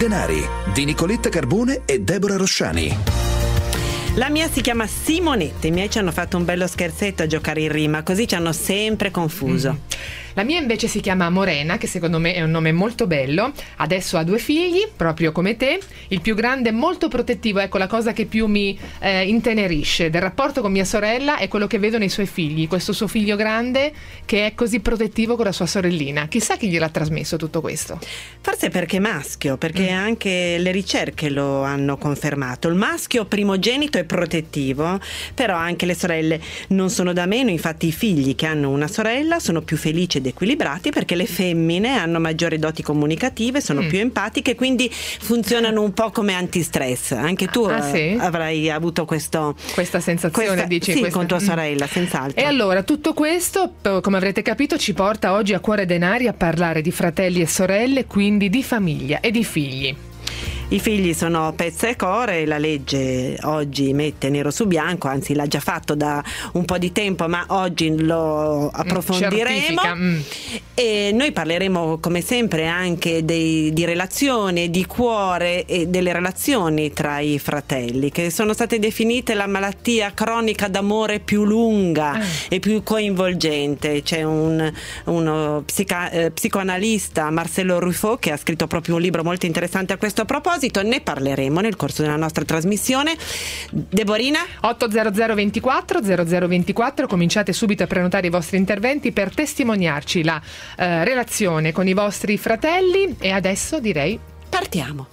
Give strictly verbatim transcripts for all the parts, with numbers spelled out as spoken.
Denari di Nicoletta Carbone e Deborah Rosciani. La mia si chiama Simonetta, i miei ci hanno fatto un bello scherzetto a giocare in rima, così ci hanno sempre confuso. Mm. La mia invece si chiama Morena, che secondo me è un nome molto bello. Adesso ha due figli, proprio come te. Il più grande è molto protettivo, ecco la cosa che più mi eh, intenerisce del rapporto con mia sorella è quello che vedo nei suoi figli. Questo suo figlio grande che è così protettivo con la sua sorellina. Chissà chi gliel'ha trasmesso tutto questo. Forse perché maschio, perché mm. anche le ricerche lo hanno confermato. Il maschio primogenito è protettivo, però anche le sorelle non sono da meno. Infatti i figli che hanno una sorella sono più felici ed equilibrati perché le femmine hanno maggiori doti comunicative, sono mm. più empatiche, quindi funzionano un po' come antistress. Anche tu ah, sì? avrai avuto questo, questa sensazione, questa, dici? Sì, questa... con tua sorella, senz'altro. E allora tutto questo, come avrete capito, ci porta oggi a Cuore Denari a parlare di fratelli e sorelle, quindi di famiglia e di figli. I figli sono pezza e core, la legge oggi mette nero su bianco, anzi l'ha già fatto da un po' di tempo, ma oggi lo approfondiremo. Mm. E noi parleremo come sempre anche dei, di relazione, di cuore e delle relazioni tra i fratelli, che sono state definite la malattia cronica d'amore più lunga ah. e più coinvolgente. C'è un uno psica, eh, psicoanalista, Marcelo Ruffo, che ha scritto proprio un libro molto interessante a questo proposito. Ne parleremo nel corso della nostra trasmissione. Deborina? otto zero zero ventiquattro zero zero ventiquattro, cominciate subito a prenotare i vostri interventi per testimoniarci la eh, relazione con i vostri fratelli. E adesso direi partiamo.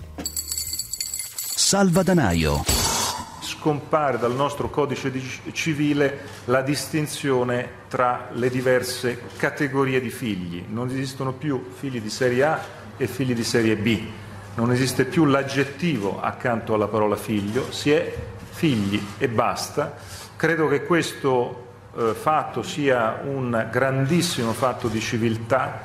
Salvadanaio. Scompare dal nostro codice civile la distinzione tra le diverse categorie di figli. Non esistono più figli di serie A e figli di serie B. Non esiste più l'aggettivo accanto alla parola figlio, si è figli e basta. Credo che questo eh, fatto sia un grandissimo fatto di civiltà.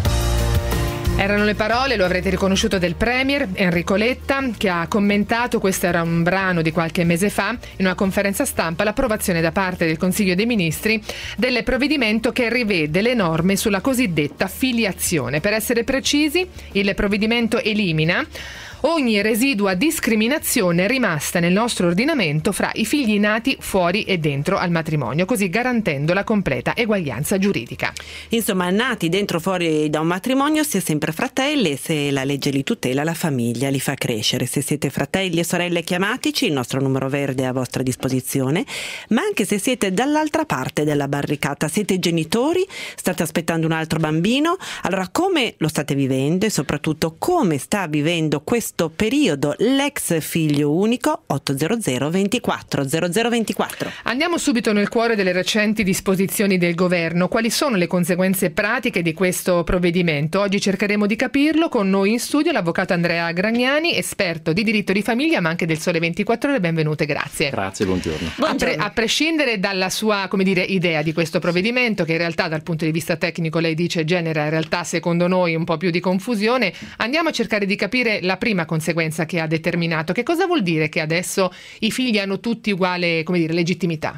Erano le parole, lo avrete riconosciuto, del premier Enrico Letta, che ha commentato, questo era un brano di qualche mese fa, in una conferenza stampa, l'approvazione da parte del Consiglio dei Ministri del provvedimento che rivede le norme sulla cosiddetta filiazione. Per essere precisi, il provvedimento elimina ogni residua discriminazione rimasta nel nostro ordinamento fra i figli nati fuori e dentro al matrimonio, così garantendo la completa eguaglianza giuridica. Insomma, nati dentro o fuori da un matrimonio si è sempre fratelli, e se la legge li tutela, la famiglia li fa crescere. Se siete fratelli e sorelle, chiamateci, il nostro numero verde è a vostra disposizione, ma anche se siete dall'altra parte della barricata, siete genitori, state aspettando un altro bambino, allora come lo state vivendo e soprattutto come sta vivendo questo periodo l'ex figlio unico? Otto zero zero ventiquattro zero zero ventiquattro. Andiamo subito nel cuore delle recenti disposizioni del governo. Quali sono le conseguenze pratiche di questo provvedimento? Oggi cercheremo di capirlo. Con noi in studio l'avvocato Andrea Gragnani, esperto di diritto di famiglia ma anche del Sole ventiquattro Ore. Benvenute, grazie. Grazie, buongiorno. A, pre- a prescindere dalla sua, come dire, idea di questo provvedimento, che in realtà dal punto di vista tecnico lei dice genera in realtà secondo noi un po' più di confusione, andiamo a cercare di capire la prima conseguenza che ha determinato. Che cosa vuol dire che adesso i figli hanno tutti uguale, come dire, legittimità?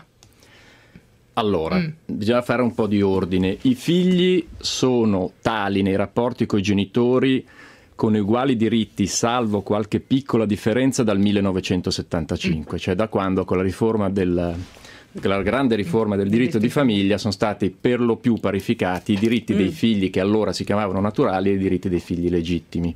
Allora, mm. bisogna fare un po' di ordine. I figli sono tali nei rapporti con i genitori con uguali diritti, salvo qualche piccola differenza, dal millenovecentosettantacinque, mm. cioè da quando con la riforma del la grande riforma del diritto di famiglia sono stati per lo più parificati i diritti mm. dei figli, che allora si chiamavano naturali, e i diritti dei figli legittimi.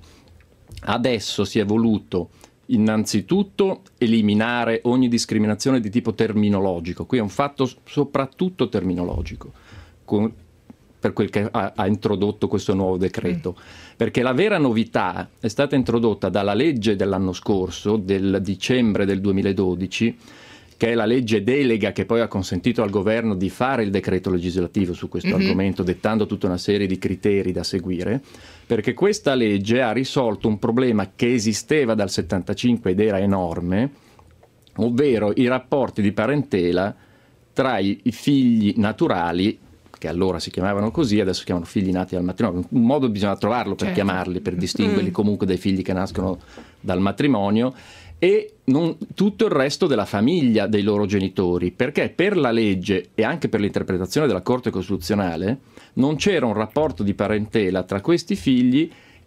Adesso si è voluto innanzitutto eliminare ogni discriminazione di tipo terminologico. Qui è un fatto soprattutto terminologico, con, per quel che ha, ha introdotto questo nuovo decreto, mm. perché la vera novità è stata introdotta dalla legge dell'anno scorso, del dicembre del duemiladodici, che è la legge delega che poi ha consentito al governo di fare il decreto legislativo su questo mm-hmm. argomento, dettando tutta una serie di criteri da seguire, perché questa legge ha risolto un problema che esisteva dal settantacinque ed era enorme, ovvero i rapporti di parentela tra i, i figli naturali, che allora si chiamavano così, adesso si chiamano figli nati dal matrimonio. Un modo bisogna trovarlo per certo. chiamarli, per distinguerli mm. comunque dai figli che nascono dal matrimonio, e non tutto il resto della famiglia dei loro genitori, perché per la legge e anche per l'interpretazione della Corte Costituzionale non c'era un rapporto di parentela tra questi figli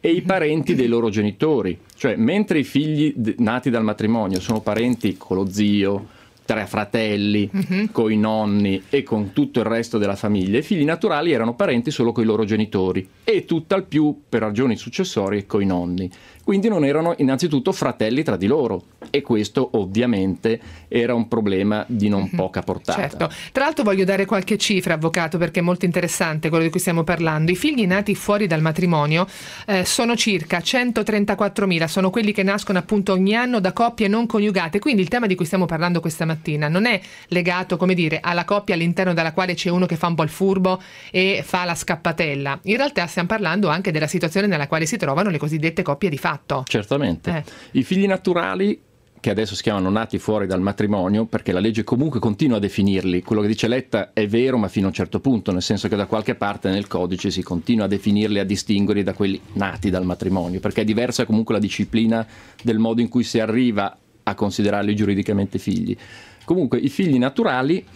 e i parenti dei loro genitori. Cioè, mentre i figli d- nati dal matrimonio sono parenti con lo zio, tre fratelli, uh-huh. con i nonni e con tutto il resto della famiglia, i figli naturali erano parenti solo con i loro genitori e tutt'al più, per ragioni successorie, con i nonni. Quindi non erano innanzitutto fratelli tra di loro, e questo ovviamente era un problema di non poca portata. Certo. Tra l'altro voglio dare qualche cifra, avvocato, perché è molto interessante quello di cui stiamo parlando. I figli nati fuori dal matrimonio eh, sono circa centotrentaquattromila, sono quelli che nascono appunto ogni anno da coppie non coniugate, quindi il tema di cui stiamo parlando questa mattina non è legato, come dire, alla coppia all'interno della quale c'è uno che fa un po' il furbo e fa la scappatella. In realtà stiamo parlando anche della situazione nella quale si trovano le cosiddette coppie di fatto. Certamente. Eh. I figli naturali, che adesso si chiamano nati fuori dal matrimonio, perché la legge comunque continua a definirli, quello che dice Letta è vero ma fino a un certo punto, nel senso che da qualche parte nel codice si continua a definirli, a distinguerli da quelli nati dal matrimonio, perché è diversa comunque la disciplina del modo in cui si arriva a considerarli giuridicamente figli. Comunque i figli naturali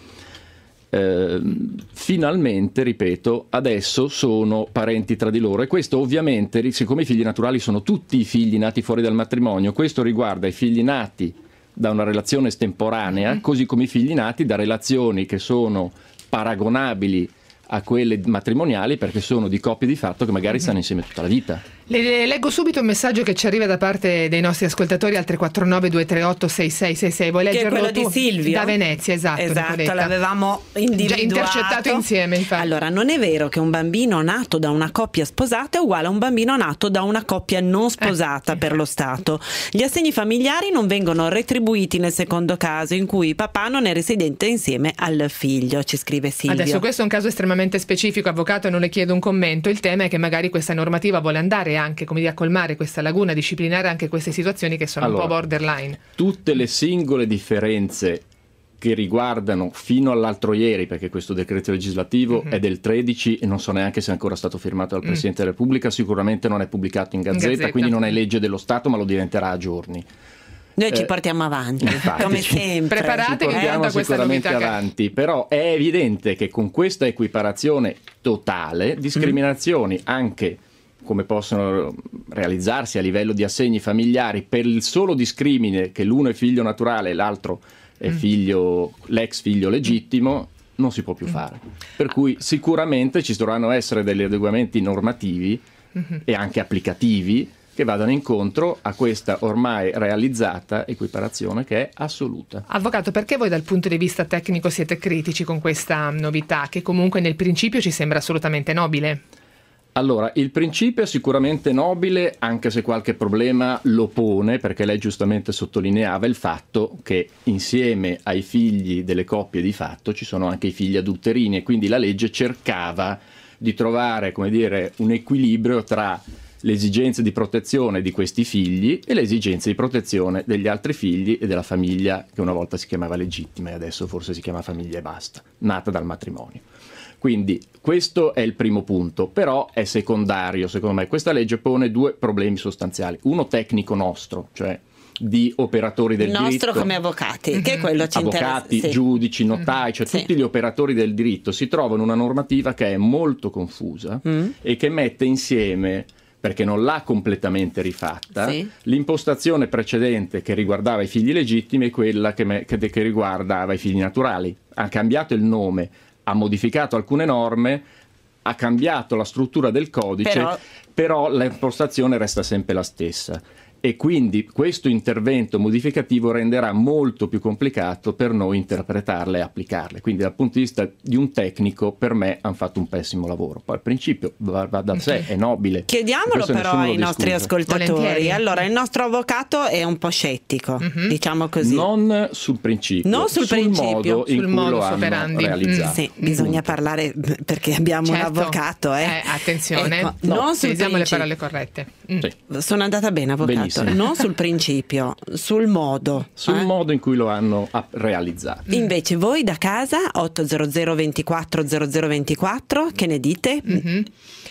Eh, finalmente, ripeto, adesso sono parenti tra di loro, e questo ovviamente, siccome i figli naturali sono tutti i figli nati fuori dal matrimonio, questo riguarda i figli nati da una relazione estemporanea, mm-hmm. così come i figli nati da relazioni che sono paragonabili a quelle matrimoniali, perché sono di coppie di fatto che magari mm-hmm. stanno insieme tutta la vita. Le leggo subito un messaggio che ci arriva da parte dei nostri ascoltatori al tre quattro nove due tre otto sei sei sei sei. Vuoi leggerlo? Che è quello tu? Di Silvio? Da Venezia, esatto. Esatto, Nicoletta. l'avevamo individuato. Già intercettato insieme, infatti. Allora, non è vero che un bambino nato da una coppia sposata è uguale a un bambino nato da una coppia non sposata eh, per lo Stato. Gli assegni familiari non vengono retribuiti nel secondo caso, in cui papà non è residente insieme al figlio, ci scrive Silvio. Adesso questo è un caso estremamente specifico, avvocato, e non le chiedo un commento. Il tema è che magari questa normativa vuole andare anche, come dire, a colmare questa laguna, disciplinare anche queste situazioni che sono allora, un po' borderline. Tutte le singole differenze che riguardano fino all'altro ieri, perché questo decreto legislativo mm-hmm. è del tredici e non so neanche se è ancora stato firmato dal mm. Presidente della Repubblica, sicuramente non è pubblicato in Gazzetta, in Gazzetta, quindi non è legge dello Stato, ma lo diventerà a giorni. Noi ci portiamo avanti, infatti, come sempre. Preparatevi a questa sicuramente novità avanti, che... però è evidente che con questa equiparazione totale, discriminazioni mm. anche come possono realizzarsi a livello di assegni familiari per il solo discrimine che l'uno è figlio naturale e l'altro è figlio, l'ex figlio legittimo, non si può più fare. Per cui sicuramente ci dovranno essere degli adeguamenti normativi mm-hmm. e anche applicativi che vadano incontro a questa ormai realizzata equiparazione che è assoluta. Avvocato, perché voi dal punto di vista tecnico siete critici con questa novità, che comunque nel principio ci sembra assolutamente nobile? Allora, il principio è sicuramente nobile, anche se qualche problema lo pone, perché lei giustamente sottolineava il fatto che insieme ai figli delle coppie di fatto ci sono anche i figli adulterini, e quindi la legge cercava di trovare, come dire, un equilibrio tra le esigenze di protezione di questi figli e le esigenze di protezione degli altri figli e della famiglia che una volta si chiamava legittima e adesso forse si chiama famiglia e basta, nata dal matrimonio. Quindi questo è il primo punto, però è secondario secondo me. Questa legge pone due problemi sostanziali. Uno tecnico nostro, cioè di operatori del diritto. Il nostro come avvocati, mm-hmm. che è quello ci interessa. Avvocati, sì. giudici, notai, cioè sì. tutti gli operatori del diritto si trovano una normativa che è molto confusa mm. e che mette insieme, perché non l'ha completamente rifatta, sì. l'impostazione precedente che riguardava i figli legittimi e quella che, me, che, che riguardava i figli naturali. Ha cambiato il nome, ha modificato alcune norme, ha cambiato la struttura del codice, però, però l'impostazione resta sempre la stessa. E quindi questo intervento modificativo renderà molto più complicato per noi interpretarle e applicarle. Quindi dal punto di vista di un tecnico, per me hanno fatto un pessimo lavoro. Poi al principio va, va da sé, è nobile. Chiediamolo però ai nostri ascoltatori. Volentieri. Allora, il nostro avvocato è un po' scettico, mm-hmm. diciamo così. Non sul principio, non sul, sul principio. modo in sul cui modo lo hanno operandi. realizzato. Mm, sì, bisogna parlare perché abbiamo certo. un avvocato. Eh. Eh, attenzione, ecco, no, non sul usiamo principio. le parole corrette. Mm. Sì. Sono andata bene, avvocato. Benissimo. Non sul principio, sul modo. Sul eh? modo in cui lo hanno realizzato. Invece voi da casa otto zero zero due quattro zero zero due quattro, che ne dite? Mm-hmm.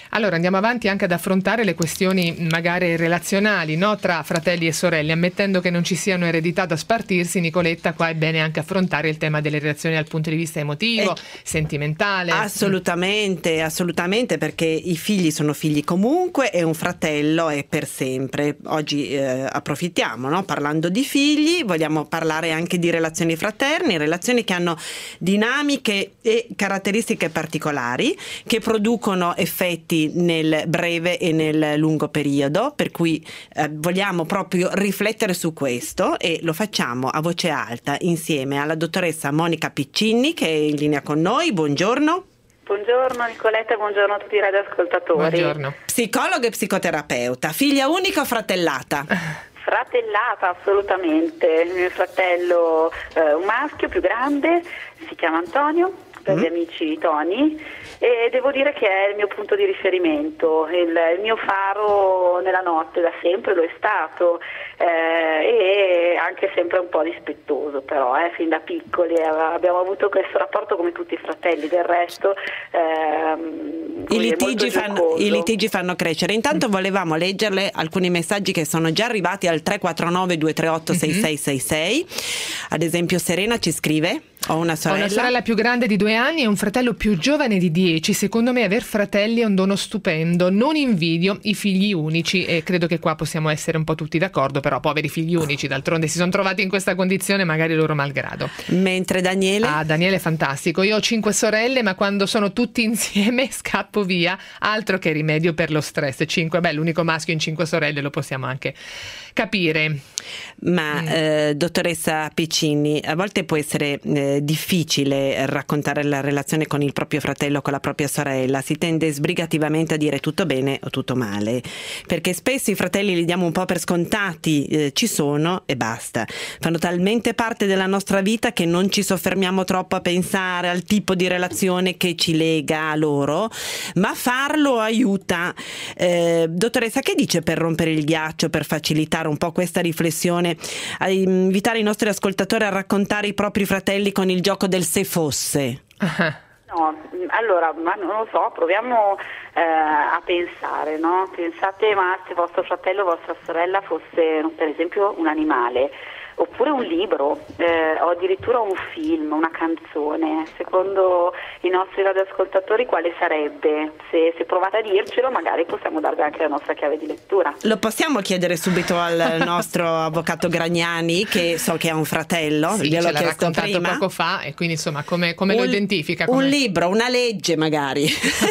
Allora andiamo avanti anche ad affrontare le questioni magari relazionali, no? Tra fratelli e sorelle, ammettendo che non ci siano eredità da spartirsi. Nicoletta, qua è bene anche affrontare il tema delle relazioni dal punto di vista emotivo, eh, sentimentale. Assolutamente, assolutamente, perché i figli sono figli comunque e un fratello è per sempre. Oggi eh, approfittiamo, no? Parlando di figli, vogliamo parlare anche di relazioni fraterni, relazioni che hanno dinamiche e caratteristiche particolari, che producono effetti nel breve e nel lungo periodo, per cui eh, vogliamo proprio riflettere su questo e lo facciamo a voce alta insieme alla dottoressa Monica Piccini, che è in linea con noi. Buongiorno. Buongiorno Nicoletta, buongiorno a tutti i radioascoltatori. Buongiorno. Psicologa e psicoterapeuta, figlia unica o fratellata? Fratellata, assolutamente. Il mio fratello eh, un maschio più grande, si chiama Antonio, per mm. gli amici Tony, e devo dire che è il mio punto di riferimento, il, il mio faro nella notte, da sempre lo è stato, eh, e anche sempre un po' dispettoso, però eh, fin da piccoli eh, abbiamo avuto questo rapporto come tutti i fratelli, del resto ehm, I litigi, fanno, i litigi fanno crescere. Intanto volevamo leggerle alcuni messaggi che sono già arrivati al tre quattro nove due tre otto sei sei sei sei. Ad esempio Serena ci scrive: ho una sorella. Ho una sorella più grande di due anni e un fratello più giovane di dieci. Secondo me aver fratelli è un dono stupendo. Non invidio i figli unici, e credo che qua possiamo essere un po' tutti d'accordo, però poveri figli unici, d'altronde si sono trovati in questa condizione magari loro malgrado. Mentre Daniele? Ah, Daniele è fantastico. Io ho cinque sorelle, ma quando sono tutti insieme scappo via, altro che rimedio per lo stress. Cinque, beh, l'unico maschio in cinque sorelle, lo possiamo anche capire. Ma mm. eh, dottoressa Piccini, a volte può essere eh, difficile raccontare la relazione con il proprio fratello o con la propria sorella. Si tende sbrigativamente a dire tutto bene o tutto male, perché spesso i fratelli li diamo un po' per scontati, eh, ci sono e basta. Fanno talmente parte della nostra vita che non ci soffermiamo troppo a pensare al tipo di relazione che ci lega a loro, ma farlo aiuta. Eh, dottoressa, che dice per rompere il ghiaccio, per facilitare un po' questa riflessione, a invitare i nostri ascoltatori a raccontare i propri fratelli con il gioco del se fosse? No, allora, ma non lo so, proviamo eh, a pensare, no? Pensate, ma se vostro fratello o vostra sorella fosse, per esempio, un animale, oppure un libro, eh, o addirittura un film, una canzone. Secondo i nostri radioascoltatori quale sarebbe? Se, se provate a dircelo, magari possiamo darvi anche la nostra chiave di lettura. Lo possiamo chiedere subito al nostro avvocato Gragnani, che so che ha un fratello, sì, gliel'ho ce l'ha chiesto raccontato prima. poco fa, e quindi insomma come, come un, lo identifica? Come... Un libro, una legge magari,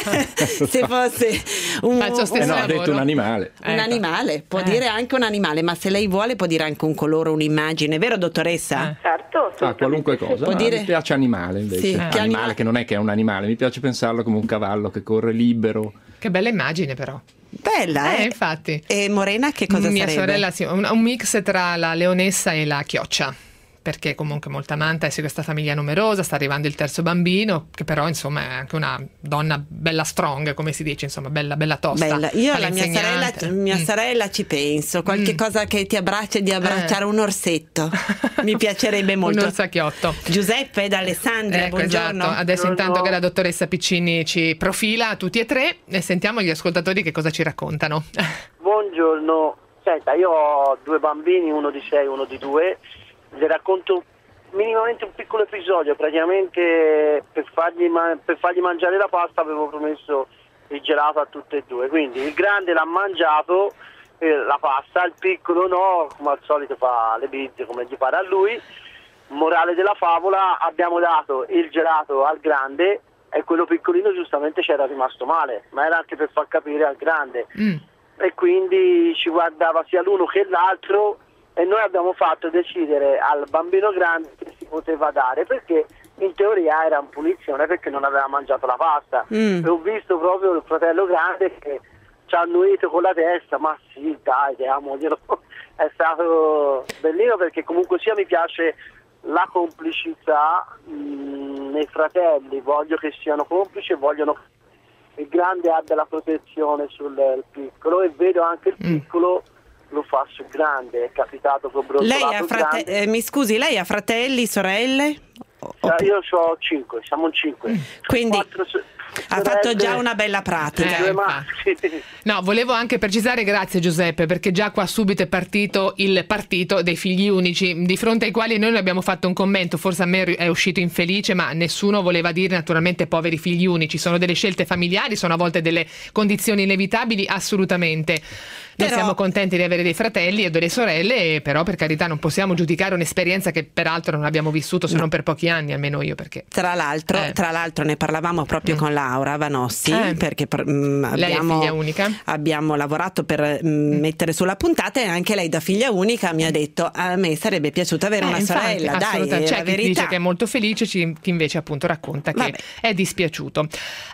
se fosse un, Faccio stesso eh no, lavoro. Ha detto un animale. Un ecco. animale, può eh. dire anche un animale, ma se lei vuole può dire anche un colore, un'immagine, vero dottoressa? Eh. Certo, Ah, qualunque cosa. Può No, dire... Mi piace animale invece. Sì, Eh. che Animale anima- che non è che è un animale, mi piace pensarlo come un cavallo che corre libero. Che bella immagine però. Bella, eh? Eh, infatti. E Morena che cosa Mia sarebbe? sorella, sì, un, un mix tra la leonessa e la chioccia, perché comunque molto amante, è questa famiglia numerosa, sta arrivando il terzo bambino, che però insomma è anche una donna bella strong, come si dice, insomma bella, bella tosta. Bella. Io Fa alla mia sorella, l'insegnante. mia Mm. sorella ci penso, qualche Mm. cosa che ti abbraccia, di abbracciare Eh. un orsetto, mi piacerebbe molto. Un orsacchiotto. Giuseppe da Alessandria, Ecco, buongiorno. esatto. Adesso Buongiorno. intanto che la dottoressa Piccini ci profila tutti e tre, e sentiamo gli ascoltatori che cosa ci raccontano. Buongiorno, senta, io ho due bambini, uno di sei e uno di due, le racconto minimamente un piccolo episodio. Praticamente per fargli, ma- per fargli mangiare la pasta avevo promesso il gelato a tutte e due, quindi il grande l'ha mangiato, eh, la pasta, il piccolo no, come al solito fa le bizze come gli pare a lui. Morale della favola, abbiamo dato il gelato al grande e quello piccolino giustamente c'era rimasto male, ma era anche per far capire al grande. Mm. E quindi ci guardava sia l'uno che l'altro, e noi abbiamo fatto decidere al bambino grande che si poteva dare, perché in teoria era in punizione perché non aveva mangiato la pasta. Mm. E ho visto proprio il fratello grande che ci ha annuito con la testa, ma sì dai, diamoglielo. È stato bellino, perché comunque sia mi piace la complicità mh, nei fratelli, voglio che siano complici e vogliono che il grande abbia la protezione sul il piccolo, e vedo anche il piccolo lo fa sul grande. È capitato con Lei brontolato ha frate- grande. eh, mi scusi, lei ha fratelli, sorelle? O- Cioè, io ho cinque, siamo in cinque. Quindi Quattro, so- Ha fatto già una bella pratica. Eh, no, volevo anche precisare, grazie Giuseppe, perché già qua subito è partito il partito dei figli unici, di fronte ai quali noi ne abbiamo fatto un commento, forse a me è uscito infelice, ma nessuno voleva dire naturalmente poveri figli unici, sono delle scelte familiari, sono a volte delle condizioni inevitabili, assolutamente. Noi Però... siamo contenti di avere dei fratelli e delle sorelle, però per carità non possiamo giudicare un'esperienza che peraltro non abbiamo vissuto se no. non per pochi anni, almeno io, perché tra l'altro, eh. tra l'altro ne parlavamo proprio mm. con Laura Vanossi, eh. perché mh, abbiamo, lei è figlia unica, abbiamo lavorato per mh, mm. mettere sulla puntata, e anche lei da figlia unica mi ha detto a me sarebbe piaciuto avere eh, una infatti, sorella, dai, è c'è la chi verità. dice che è molto felice, chi invece appunto racconta che Vabbè. è dispiaciuto.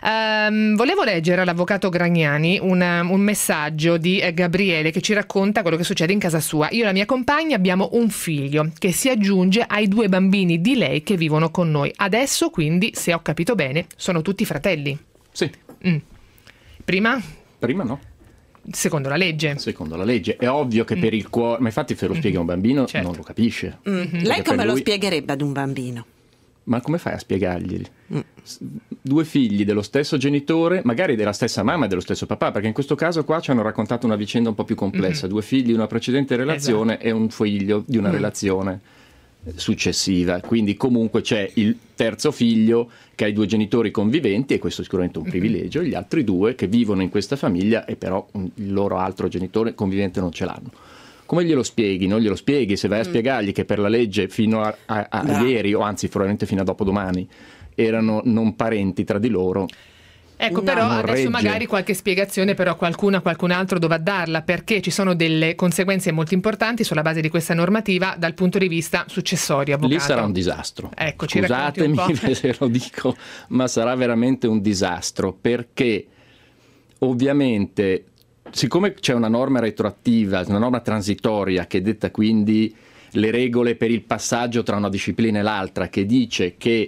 Um, volevo leggere all'avvocato Gragnani una, un messaggio di Gabriele che ci racconta quello che succede in casa sua. Io e la mia compagna abbiamo un figlio che si aggiunge ai due bambini di lei che vivono con noi. Adesso quindi, se ho capito bene, sono tutti fratelli. Sì. Mm. Prima? Prima no. Secondo la legge. Secondo la legge. È ovvio che mm. per il cuore, ma infatti se lo spieghi a un bambino certo. non lo capisce. Mm-hmm. Lei come lui... lo spiegherebbe ad un bambino? Ma come fai a spiegarglieli? Mm. Due figli dello stesso genitore, magari della stessa mamma e dello stesso papà, perché in questo caso qua ci hanno raccontato una vicenda un po' più complessa. Mm-hmm. Due figli di una precedente relazione esatto. e un figlio di una mm. relazione successiva. Quindi comunque c'è il terzo figlio che ha i due genitori conviventi, e questo è sicuramente un privilegio, e gli altri due che vivono in questa famiglia e però il loro altro genitore convivente non ce l'hanno. Come glielo spieghi? Non glielo spieghi se vai a spiegargli che per la legge fino a, a, a ieri, o anzi probabilmente fino a dopodomani, erano non parenti tra di loro. Ecco, no, però adesso regge. Magari qualche spiegazione però qualcuno a qualcun altro dovrà darla, perché ci sono delle conseguenze molto importanti sulla base di questa normativa dal punto di vista successorio, avvocato. Lì sarà un disastro. Ecco, scusatemi se lo dico, ma sarà veramente un disastro, perché ovviamente siccome c'è una norma retroattiva, una norma transitoria che detta quindi le regole per il passaggio tra una disciplina e l'altra, che dice che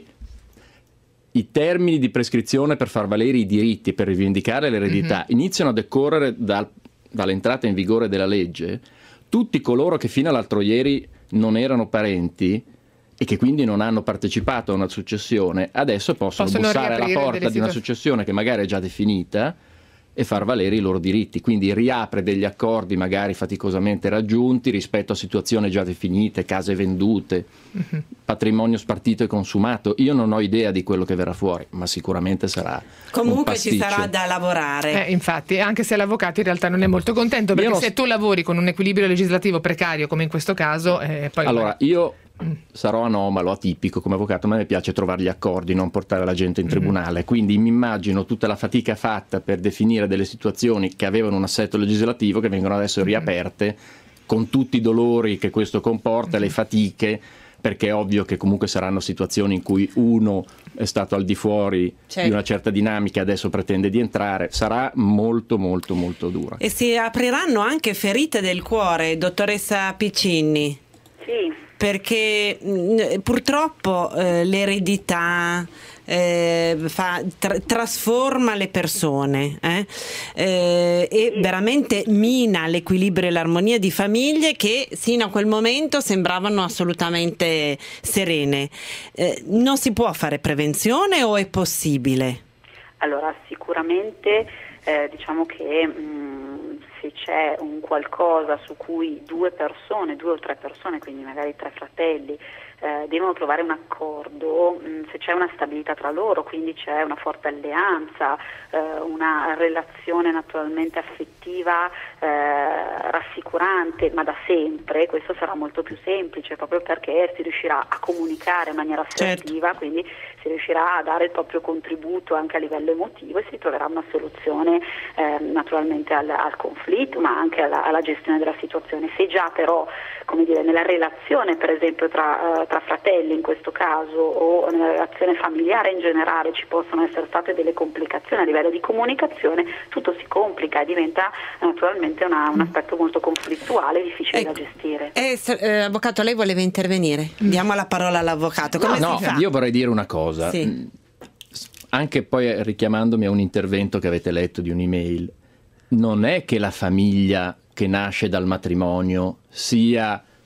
i termini di prescrizione per far valere i diritti, per rivendicare l'eredità, mm-hmm. iniziano a decorrere dal, dall'entrata in vigore della legge, tutti coloro che fino all'altro ieri non erano parenti e che quindi non hanno partecipato a una successione, adesso possono, possono bussare alla porta di una successione che magari è già definita e far valere i loro diritti, quindi riapre degli accordi magari faticosamente raggiunti rispetto a situazioni già definite, case vendute, uh-huh. patrimonio spartito e consumato. Io non ho idea di quello che verrà fuori, ma sicuramente sarà comunque un ci sarà da lavorare. Eh, infatti, anche se l'avvocato in realtà non è molto contento, perché non... se tu lavori con un equilibrio legislativo precario come in questo caso, eh, poi allora io sarò anomalo, atipico come avvocato, ma mi piace trovare gli accordi, non portare la gente in tribunale, mm-hmm. quindi mi immagino tutta la fatica fatta per definire delle situazioni che avevano un assetto legislativo che vengono adesso riaperte, mm-hmm. con tutti i dolori che questo comporta, mm-hmm. le fatiche, perché è ovvio che comunque saranno situazioni in cui uno è stato al di fuori certo. di una certa dinamica e adesso pretende di entrare, sarà molto molto molto dura. E si apriranno anche ferite del cuore, dottoressa Piccini? Sì. Perché mh, purtroppo eh, l'eredità eh, fa, tra, trasforma le persone eh? Eh, e veramente mina l'equilibrio e l'armonia di famiglie che sino a quel momento sembravano assolutamente serene. Eh, non si può fare prevenzione o è possibile? Allora, sicuramente eh, diciamo che mh, se c'è un qualcosa su cui due persone, due o tre persone, quindi magari tre fratelli, eh, devono trovare un accordo, mh, se c'è una stabilità tra loro, quindi c'è una forte alleanza, eh, una relazione naturalmente affettiva eh, rassicurante, ma da sempre, questo sarà molto più semplice, proprio perché si riuscirà a comunicare in maniera assertiva, certo. quindi si riuscirà a dare il proprio contributo anche a livello emotivo e si troverà una soluzione eh, naturalmente al, al conflitto, ma anche alla, alla gestione della situazione. Se già però, come dire, nella relazione per esempio tra, uh, tra fratelli in questo caso, o nella relazione familiare in generale, ci possono essere state delle complicazioni a livello di comunicazione, tutto si complica e diventa naturalmente una, un aspetto molto conflittuale, difficile eh, da gestire. Eh, eh, avvocato, lei voleva intervenire? Diamo la parola all'avvocato. Come no, si no, fa? Io vorrei dire una cosa. Sì. Anche poi richiamandomi a un intervento che avete letto di un'email, non è che la famiglia che nasce dal matrimonio sia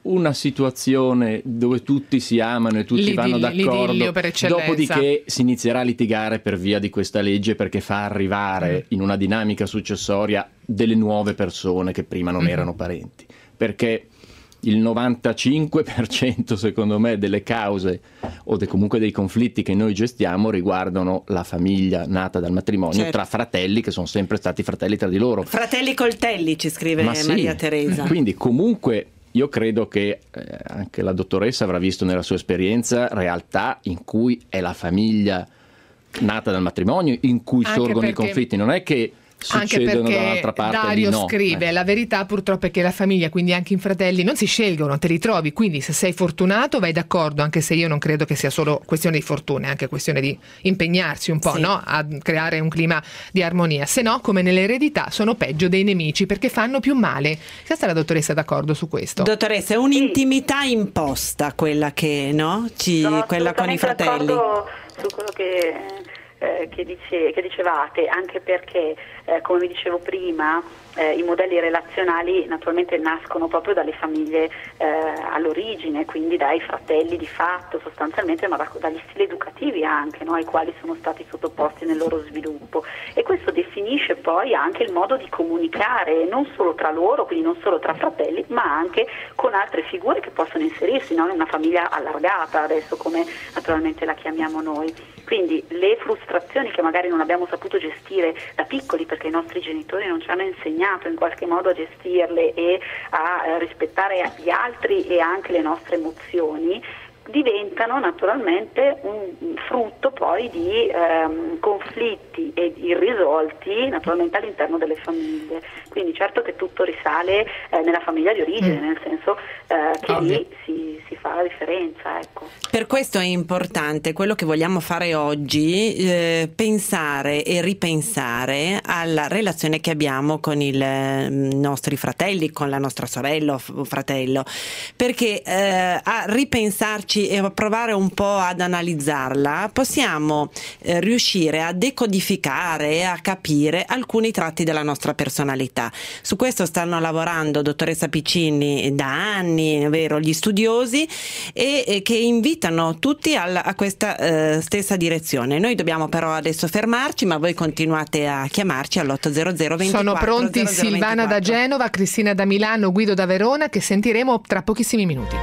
una situazione dove tutti si amano e tutti L'idillio, vanno d'accordo, per eccellenza. dopodiché si inizierà a litigare per via di questa legge, perché fa arrivare mm. in una dinamica successoria delle nuove persone che prima non mm. erano parenti, perché il novantacinque per cento secondo me delle cause o de, comunque dei conflitti che noi gestiamo riguardano la famiglia nata dal matrimonio, certo, tra fratelli che sono sempre stati fratelli tra di loro. Fratelli coltelli, ci scrive Ma sì, Maria Teresa. Quindi comunque io credo che eh, anche la dottoressa avrà visto nella sua esperienza realtà in cui è la famiglia nata dal matrimonio in cui anche sorgono i conflitti, non è che succedono dall'altra parte. Dario no. scrive eh. la verità purtroppo è che la famiglia, quindi anche i fratelli, non si scelgono, te li trovi, quindi se sei fortunato vai d'accordo, anche se io non credo che sia solo questione di fortuna, è anche questione di impegnarsi un po', sì, no? A creare un clima di armonia, se no come nell'eredità sono peggio dei nemici perché fanno più male. Se sta la dottoressa d'accordo su questo? Dottoressa, è un'intimità imposta quella che, no? Ci, Sono quella con i fratelli. Su quello che Eh, che, dice, che dicevate, anche perché eh, come vi dicevo prima eh, i modelli relazionali naturalmente nascono proprio dalle famiglie eh, all'origine, quindi dai fratelli di fatto sostanzialmente, ma da, dagli stili educativi anche, no, ai quali sono stati sottoposti nel loro sviluppo, e questo definisce poi anche il modo di comunicare non solo tra loro, quindi non solo tra fratelli, ma anche con altre figure che possono inserirsi, no, in una famiglia allargata, adesso come naturalmente la chiamiamo noi. Quindi le frustrazioni che magari non abbiamo saputo gestire da piccoli perché i nostri genitori non ci hanno insegnato in qualche modo a gestirle e a eh, rispettare gli altri e anche le nostre emozioni, diventano naturalmente un frutto poi di ehm, conflitti ed irrisolti naturalmente all'interno delle famiglie. Quindi certo che tutto risale eh, nella famiglia di origine, mm. nel senso eh, che Ovvio. lì si, si fa la differenza, ecco. Per questo è importante quello che vogliamo fare oggi, eh, pensare e ripensare alla relazione che abbiamo con i eh, nostri fratelli, con la nostra sorella o fratello, perché eh, a ripensarci e a provare un po' ad analizzarla possiamo eh, riuscire a decodificare e a capire alcuni tratti della nostra personalità. Su questo stanno lavorando dottoressa Piccini da anni, è vero, gli studiosi, e, e che invitano tutti alla, a questa eh, stessa direzione. Noi dobbiamo però adesso fermarci, ma voi continuate a chiamarci all'otto zero zero ventiquattro. Sono pronti zero zero Silvana ventiquattro. da Genova, Cristina da Milano, Guido da Verona, che sentiremo tra pochissimi minuti.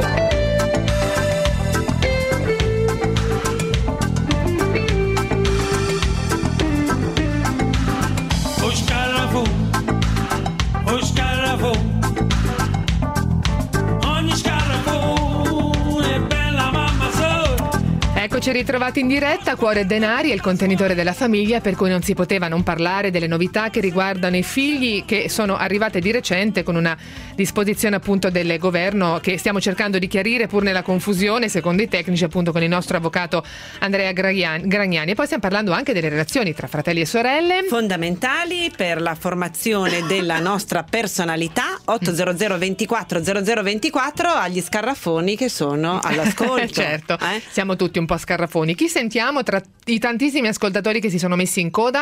Eccoci ritrovati in diretta. Cuore e Denari è il contenitore della famiglia, per cui non si poteva non parlare delle novità che riguardano i figli, che sono arrivate di recente con una disposizione appunto del governo che stiamo cercando di chiarire pur nella confusione secondo i tecnici, appunto con il nostro avvocato Andrea Gragnani. E poi stiamo parlando anche delle relazioni tra fratelli e sorelle, fondamentali per la formazione della nostra personalità. Otto zero zero ventiquattro zero zero ventiquattro agli scarrafoni che sono all'ascolto. Certo, eh? Siamo tutti un po' scarrafoni. Chi sentiamo tra i tantissimi ascoltatori che si sono messi in coda?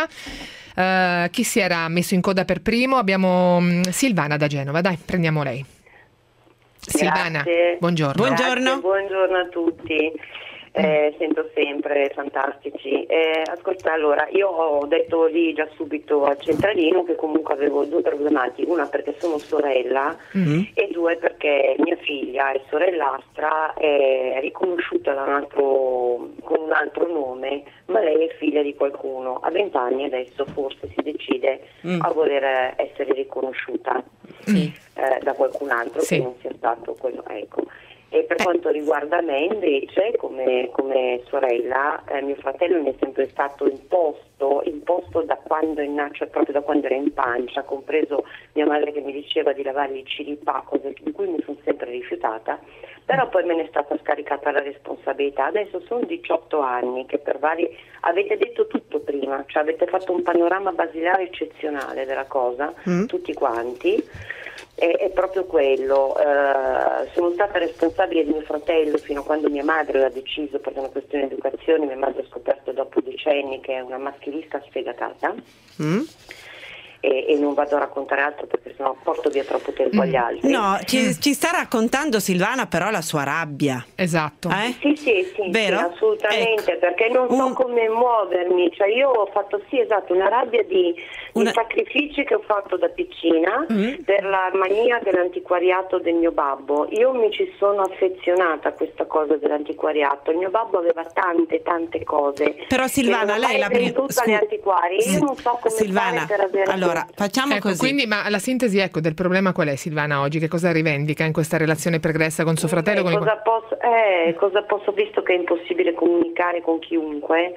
Uh, chi si era messo in coda per primo? Abbiamo um, Silvana da Genova, dai, prendiamo lei. Grazie. Silvana, buongiorno. Buongiorno. Grazie, buongiorno a tutti. Eh, sento sempre fantastici. Eh, ascolta, allora, io ho detto lì già subito al centralino che comunque avevo due problematiche, una perché sono sorella mm-hmm. e due perché mia figlia è sorellastra, è riconosciuta da un altro, con un altro nome, ma lei è figlia di qualcuno. A vent'anni adesso forse si decide mm. a voler essere riconosciuta mm. eh, da qualcun altro sì. che non sia stato quello, ecco. E per quanto riguarda me invece come, come sorella, eh, mio fratello mi è sempre stato imposto, imposto da quando è nato, cioè proprio da quando era in pancia, compreso mia madre che mi diceva di lavare il ciripà, cose di cui mi sono sempre rifiutata, però poi me ne è stata scaricata la responsabilità. Adesso sono diciotto anni che per vari, avete detto tutto prima, cioè avete fatto un panorama basilare eccezionale della cosa, mm. tutti quanti. È, è proprio quello, uh, sono stata responsabile di mio fratello fino a quando mia madre l'ha deciso per una questione di educazione. Mia madre ha scoperto dopo decenni che è una maschilista sfegatata mm. e, e non vado a raccontare altro perché sennò porto via troppo tempo agli altri. No, ci, ci sta raccontando Silvana però la sua rabbia. Esatto. Eh? Sì, sì, sì, vero? sì, assolutamente, ecco. Perché non so Un... come muovermi, cioè io ho fatto sì, esatto, una rabbia di, una... di sacrifici che ho fatto da piccina mm. per la mania dell'antiquariato del mio babbo. Io mi ci sono affezionata a questa cosa dell'antiquariato. Il mio babbo aveva tante tante cose. Però Silvana, lei la prima tutte le antiquari. Io non so come Silvana, fare per avere allora tutto. facciamo ecco, così. Quindi, ma la sintesi ecco del problema qual è, Silvana, oggi? Che cosa rivendica in questa relazione pregressa con suo fratello? Eh, con cosa, i... posso, eh, cosa posso, visto che è impossibile comunicare con chiunque,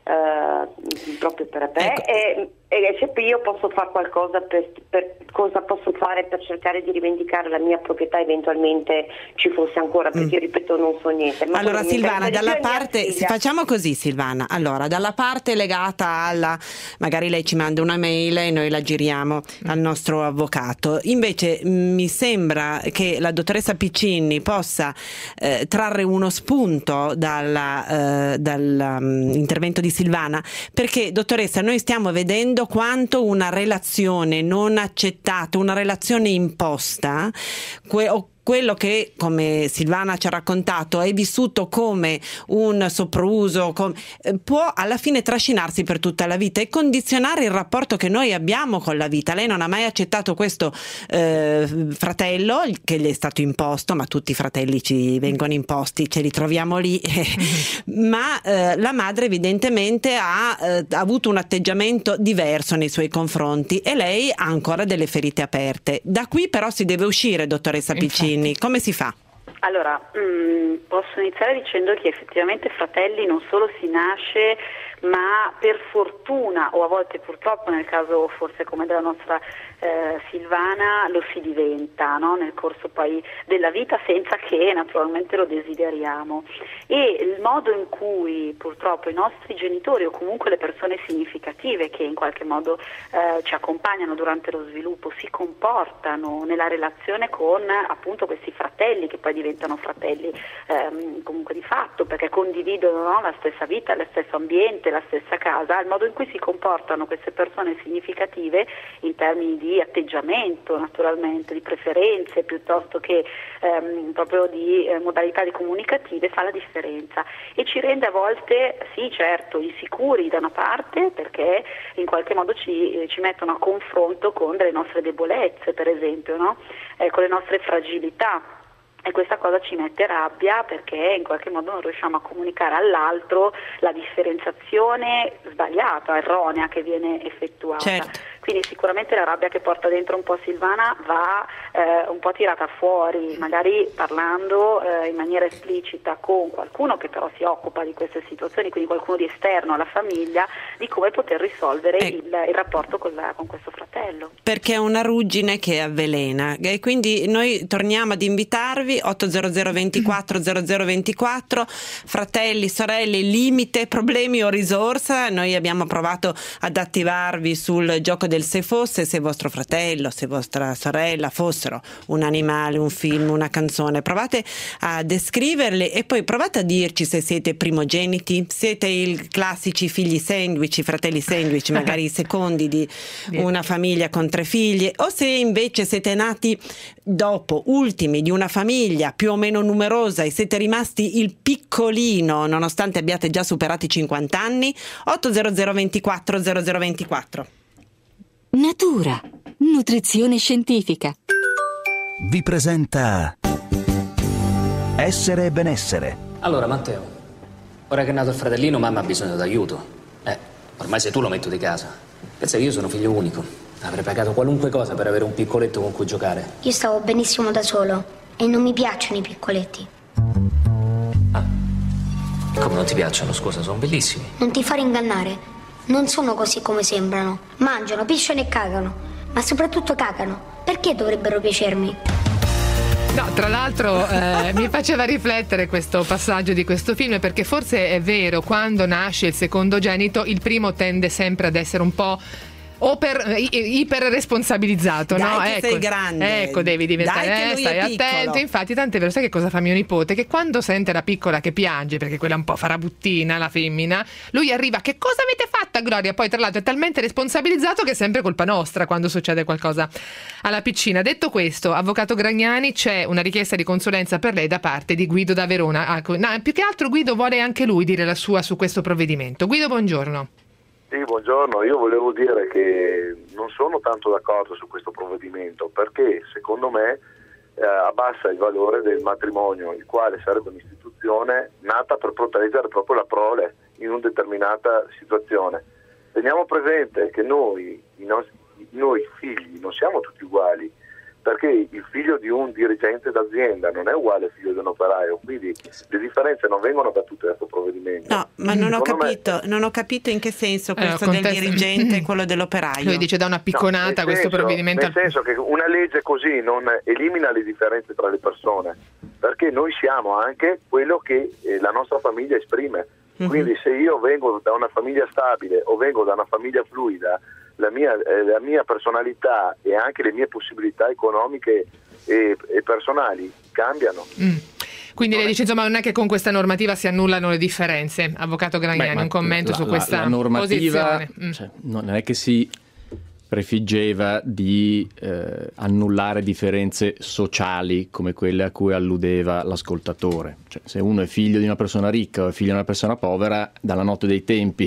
eh, proprio per me, ecco. e, e se io posso fare qualcosa per, per cosa posso fare per cercare di rivendicare la mia proprietà, eventualmente ci fosse ancora, perché mm. io ripeto non so niente. Ma allora Silvana, dalla parte figlia... facciamo così Silvana, allora dalla parte legata alla, magari lei ci manda una mail e noi la giriamo mm. al nostro avvocato, invece mi sembra che la dottoressa Piccini possa eh, trarre uno spunto dalla, eh, dall'intervento di Silvana, perché dottoressa noi stiamo vedendo quanto una relazione non accettata, una relazione imposta, que- o quello che, come Silvana ci ha raccontato, è vissuto come un sopruso, com- può alla fine trascinarsi per tutta la vita e condizionare il rapporto che noi abbiamo con la vita. Lei non ha mai accettato questo eh, fratello che gli è stato imposto, ma tutti i fratelli ci vengono imposti, ce li troviamo lì, ma eh, la madre evidentemente ha, eh, ha avuto un atteggiamento diverso nei suoi confronti e lei ha ancora delle ferite aperte. Da qui però si deve uscire, dottoressa Piccini. Come si fa? Allora, mh, posso iniziare dicendo che effettivamente fratelli non solo si nasce, ma per fortuna o a volte purtroppo, nel caso forse come della nostra eh, Silvana, lo si diventa, no? Nel corso poi della vita, senza che naturalmente lo desideriamo. E il modo in cui purtroppo i nostri genitori o comunque le persone significative che in qualche modo eh, ci accompagnano durante lo sviluppo si comportano nella relazione con appunto questi fratelli che poi diventano fratelli ehm, comunque di fatto, perché condividono, no? La stessa vita, lo stesso ambiente, la stessa casa, il modo in cui si comportano queste persone significative in termini di atteggiamento, naturalmente, di preferenze piuttosto che ehm, proprio di eh, modalità di comunicative fa la differenza e ci rende a volte, sì certo, insicuri da una parte, perché in qualche modo ci, eh, ci mettono a confronto con delle nostre debolezze, per esempio, no? eh, con le nostre fragilità. E questa cosa ci mette rabbia perché in qualche modo non riusciamo a comunicare all'altro la differenziazione sbagliata, erronea che viene effettuata. Certo. Quindi sicuramente la rabbia che porta dentro un po' Silvana va eh, un po' tirata fuori, magari parlando eh, in maniera esplicita con qualcuno che però si occupa di queste situazioni, quindi qualcuno di esterno alla famiglia, di come poter risolvere eh. il, il rapporto con, la, con questo fratello. Perché è una ruggine che avvelena e quindi noi torniamo ad invitarvi otto zero zero ventiquattro zero zero ventiquattro, fratelli, sorelle, limite, problemi o risorsa. Noi abbiamo provato ad attivarvi sul gioco del se fosse, se vostro fratello, se vostra sorella fossero un animale, un film, una canzone. Provate a descriverli e poi provate a dirci se siete primogeniti, siete i classici figli sandwich, i fratelli sandwich, magari i secondi di una famiglia con tre figli, o se invece siete nati dopo, ultimi di una famiglia più o meno numerosa e siete rimasti il piccolino nonostante abbiate già superato i cinquanta anni. otto zero zero ventiquattro zero zero ventiquattro. Natura, nutrizione scientifica. Vi presenta Essere e benessere. Allora Matteo, ora che è nato il fratellino, mamma ha bisogno d'aiuto. Eh, ormai sei tu l'ometto di casa. Pensa che io sono figlio unico. Avrei pagato qualunque cosa per avere un piccoletto con cui giocare. Io stavo benissimo da solo e non mi piacciono i piccoletti. Ah, e come non ti piacciono? Scusa, sono bellissimi. Non ti fare ingannare. Non sono così come sembrano. Mangiano, pisciano e cagano. Ma soprattutto cagano. Perché dovrebbero piacermi? No, tra l'altro eh, mi faceva riflettere questo passaggio di questo film, perché forse è vero, quando nasce il secondogenito il primo tende sempre ad essere un po' o per iper responsabilizzato, Dai, no? che Ecco, sei grande. ecco, devi diventare, Dai, che eh, lui stai è attento. piccolo. Infatti, tante vero, sai che cosa fa mio nipote? Che quando sente la piccola che piange, perché quella è un po' farabuttina, la femmina, lui arriva: che cosa avete fatto a Gloria? Poi tra l'altro è talmente responsabilizzato che è sempre colpa nostra quando succede qualcosa alla piccina. Detto questo, avvocato Gragnani, c'è una richiesta di consulenza per lei da parte di Guido da Verona. Ah, no, più che altro Guido vuole anche lui dire la sua su questo provvedimento. Guido, buongiorno. Sì, buongiorno. Io volevo dire che non sono tanto d'accordo su questo provvedimento perché secondo me eh, abbassa il valore del matrimonio, il quale sarebbe un'istituzione nata per proteggere proprio la prole in una determinata situazione. Teniamo presente che noi, i nostri, noi figli, non siamo tutti uguali, perché il figlio di un dirigente d'azienda non è uguale al figlio di un operaio, quindi le differenze non vengono battute da questo provvedimento. No, ma non ho, Secondo capito, me... non ho capito in che senso questo Eh, del contesto... dirigente e quello dell'operaio. Lui dice da una picconata no, questo senso, provvedimento. Nel senso che una legge così non elimina le differenze tra le persone, perché noi siamo anche quello che eh, la nostra famiglia esprime. Mm-hmm. Quindi se io vengo da una famiglia stabile o vengo da una famiglia fluida, la mia, eh, la mia personalità e anche le mie possibilità economiche e, e personali cambiano. Mm. Quindi lei dice insomma non è che con questa normativa si annullano le differenze. Avvocato Gragnani, Beh, un commento la, su questa la, la normativa, posizione. Mm. Cioè, non è che si prefiggeva di eh, annullare differenze sociali come quelle a cui alludeva l'ascoltatore. Cioè, se uno è figlio di una persona ricca o è figlio di una persona povera, dalla notte dei tempi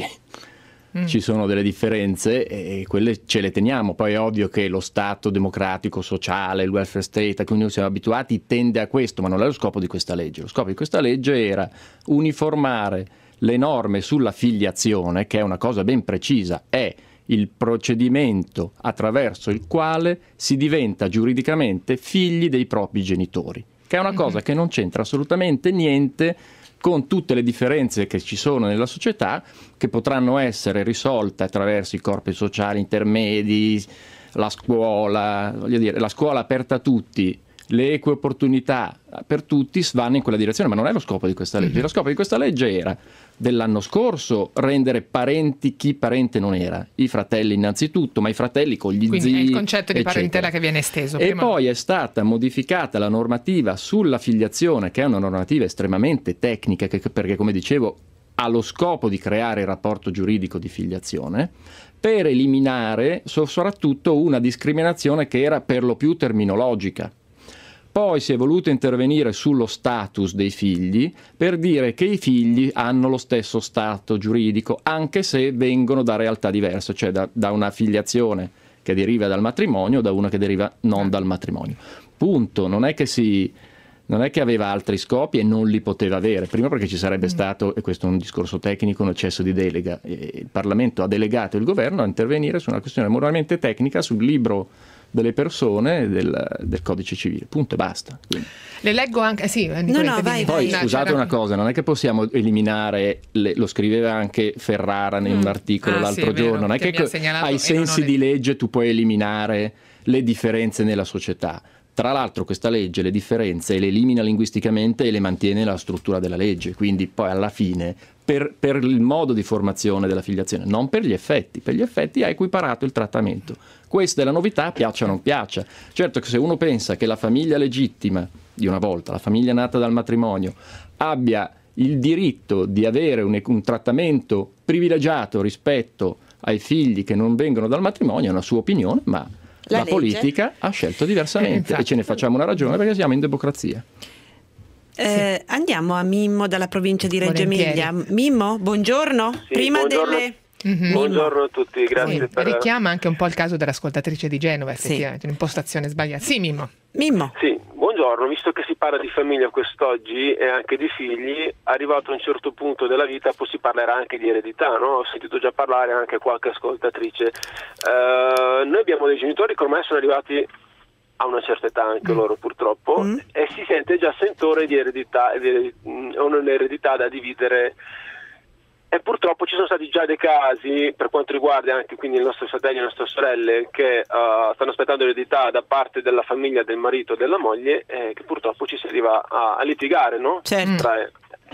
mm. ci sono delle differenze e quelle ce le teniamo. Poi è ovvio che lo Stato democratico, sociale, il welfare state a cui noi siamo abituati tende a questo, ma non è lo scopo di questa legge. Lo scopo di questa legge era uniformare le norme sulla filiazione, che è una cosa ben precisa, è il procedimento attraverso il quale si diventa giuridicamente figli dei propri genitori, che è una cosa che non c'entra assolutamente niente con tutte le differenze che ci sono nella società, che potranno essere risolte attraverso i corpi sociali intermedi, la scuola, voglio dire, la scuola aperta a tutti, le eque opportunità per tutti vanno in quella direzione, ma non è lo scopo di questa legge. Lo scopo di questa legge era dell'anno scorso rendere parenti chi parente non era, i fratelli innanzitutto, ma i fratelli con gli Quindi zii, è il concetto di eccetera. parentela che viene esteso. E prima. poi è stata modificata la normativa sulla filiazione, che è una normativa estremamente tecnica, che, perché come dicevo ha lo scopo di creare il rapporto giuridico di filiazione, per eliminare soprattutto una discriminazione che era per lo più terminologica. Poi si è voluto intervenire sullo status dei figli per dire che i figli hanno lo stesso stato giuridico anche se vengono da realtà diverse, cioè da, da una filiazione che deriva dal matrimonio o da una che deriva non dal matrimonio. Punto. Non è che si... non è che aveva altri scopi e non li poteva avere, prima perché ci sarebbe stato, e questo è un discorso tecnico, un eccesso di delega. Il Parlamento ha delegato il governo a intervenire su una questione moralmente tecnica sul libro delle persone del, del codice civile, punto e basta. Quindi. Le leggo anche, eh sì, no, no, vai, poi vai. scusate c'era... una cosa, non è che possiamo eliminare, le, lo scriveva anche Ferrara in mm. un articolo ah, l'altro sì, è vero, giorno, non è che, che ai sensi le... di legge tu puoi eliminare le differenze nella società. Tra l'altro questa legge le differenze le elimina linguisticamente e le mantiene nella struttura della legge, quindi poi alla fine per, per il modo di formazione della filiazione, non per gli effetti, per gli effetti ha equiparato il trattamento. Questa è la novità, piaccia o non piaccia. Certo che se uno pensa che la famiglia legittima di una volta, la famiglia nata dal matrimonio, abbia il diritto di avere un, un trattamento privilegiato rispetto ai figli che non vengono dal matrimonio, è una sua opinione, ma la, la politica ha scelto diversamente eh, e ce ne facciamo una ragione perché siamo in democrazia. Eh, sì. Andiamo a Mimmo dalla provincia di Reggio Emilia. Mimmo, buongiorno. Sì, Prima buongiorno. delle... Mm-hmm. Buongiorno a tutti, grazie sì, per... richiama anche un po' il caso dell'ascoltatrice di Genova, effettivamente, sì. Un'impostazione sbagliata. Sì, Mimmo. Mimmo. Sì, buongiorno, visto che si parla di famiglia quest'oggi e anche di figli, arrivato a un certo punto della vita poi si parlerà anche di eredità, no? Ho sentito già parlare anche qualche ascoltatrice. Uh, noi abbiamo dei genitori che ormai sono arrivati a una certa età anche mm. loro purtroppo mm. e si sente già sentore di eredità, di, mm, o un'eredità da dividere. E purtroppo ci sono stati già dei casi, per quanto riguarda anche quindi i nostri fratelli e le nostre sorelle, che uh, stanno aspettando l'eredità da parte della famiglia del marito o della moglie, e che purtroppo ci si arriva a, a litigare, no? Certo. Tra,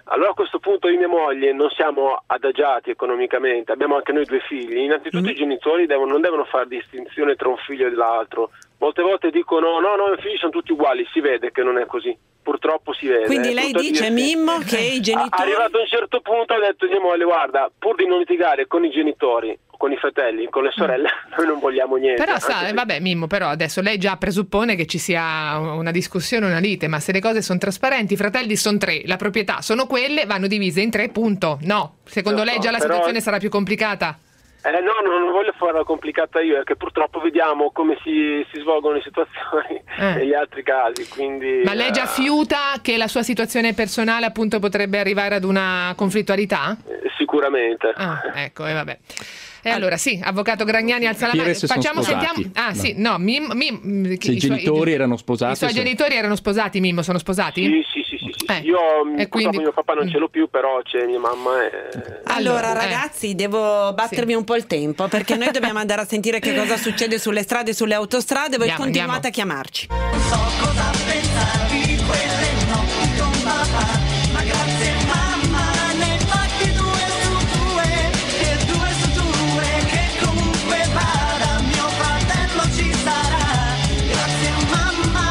Allora a questo punto io e mia moglie non siamo adagiati economicamente, abbiamo anche noi due figli. Innanzitutto mm. i genitori devono, non devono fare distinzione tra un figlio e l'altro. Molte volte dicono no, no, i figli sono tutti uguali, si vede che non è così. Purtroppo si vede. Quindi lei dice, Mimmo, che i genitori... Arrivato a un certo punto ho detto a mia moglie, guarda, pur di non litigare con i genitori, con i fratelli, con le sorelle, mm. noi non vogliamo niente. Però sa, se... vabbè Mimmo, però adesso lei già presuppone che ci sia una discussione, una lite, ma se le cose sono trasparenti, i fratelli sono tre, la proprietà sono quelle, vanno divise in tre, punto. No, secondo so, lei già la però... situazione sarà più complicata? Eh no, no, non voglio farla complicata io, è che purtroppo vediamo come si, si svolgono le situazioni eh. negli altri casi, quindi... Ma lei già fiuta che la sua situazione personale appunto potrebbe arrivare ad una conflittualità? Eh, sicuramente. Ah, ecco, e eh, vabbè. E allora sì, avvocato Gragnani alza la mano. Facciamo, sentiamo. Ah no. sì, no, Mim, Mim, se i genitori suoi, erano sposati. I suoi sono... genitori erano sposati, Mimmo, sono sposati? Sì, sì, sì, sì, sì. Eh. Io e quindi... mio papà non ce l'ho più, però c'è mia mamma e... Allora, allora ragazzi, eh. devo battermi sì. un po' il tempo, perché noi dobbiamo andare a sentire che cosa succede sulle strade e sulle autostrade. Voi andiamo, continuate andiamo. a chiamarci. So cosa pensavi quelle notti con papà, ma grazie mamma, nei fatti due su due, e due su due, che comunque vada, mio fratello ci sarà. Grazie mamma,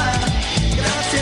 grazie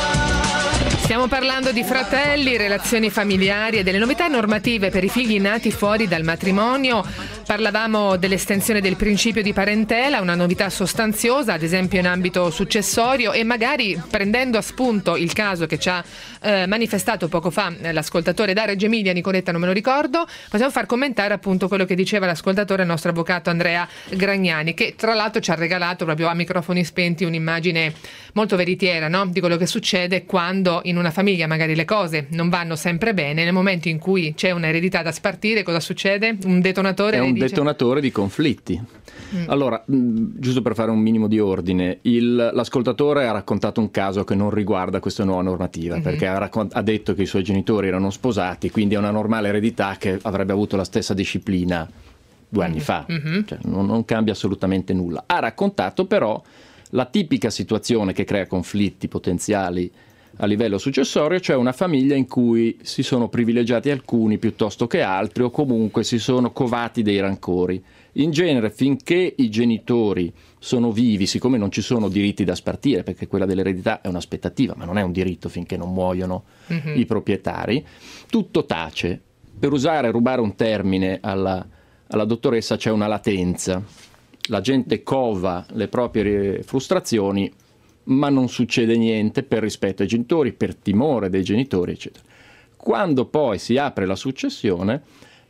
papà. Stiamo parlando di fratelli, relazioni familiari e delle novità normative per i figli nati fuori dal matrimonio. Parlavamo dell'estensione del principio di parentela, una novità sostanziosa, ad esempio in ambito successorio, e magari prendendo a spunto il caso che ci ha eh, manifestato poco fa l'ascoltatore da Reggio Emilia, Nicoletta non me lo ricordo, possiamo far commentare appunto quello che diceva l'ascoltatore, il nostro avvocato Andrea Gragnani, che tra l'altro ci ha regalato proprio a microfoni spenti un'immagine molto veritiera, no? Di quello che succede quando in una famiglia magari le cose non vanno sempre bene, nel momento in cui c'è un'eredità da spartire, cosa succede? Un detonatore? È un detonatore di conflitti. Mm. Allora, mh, giusto per fare un minimo di ordine, il, l'ascoltatore ha raccontato un caso che non riguarda questa nuova normativa, mm-hmm. perché ha, raccont- ha detto che i suoi genitori erano sposati, quindi è una normale eredità che avrebbe avuto la stessa disciplina due anni mm-hmm. fa, mm-hmm. Cioè, non, non cambia assolutamente nulla. Ha raccontato però la tipica situazione che crea conflitti potenziali a livello successorio, cioè una famiglia in cui si sono privilegiati alcuni piuttosto che altri, o comunque si sono covati dei rancori. In genere, finché i genitori sono vivi, siccome non ci sono diritti da spartire, perché quella dell'eredità è un'aspettativa, ma non è un diritto finché non muoiono mm-hmm. i proprietari, tutto tace. Per usare, rubare un termine alla, alla dottoressa, c'è una latenza. La gente cova le proprie frustrazioni, ma non succede niente per rispetto ai genitori, per timore dei genitori, eccetera. Quando poi si apre la successione,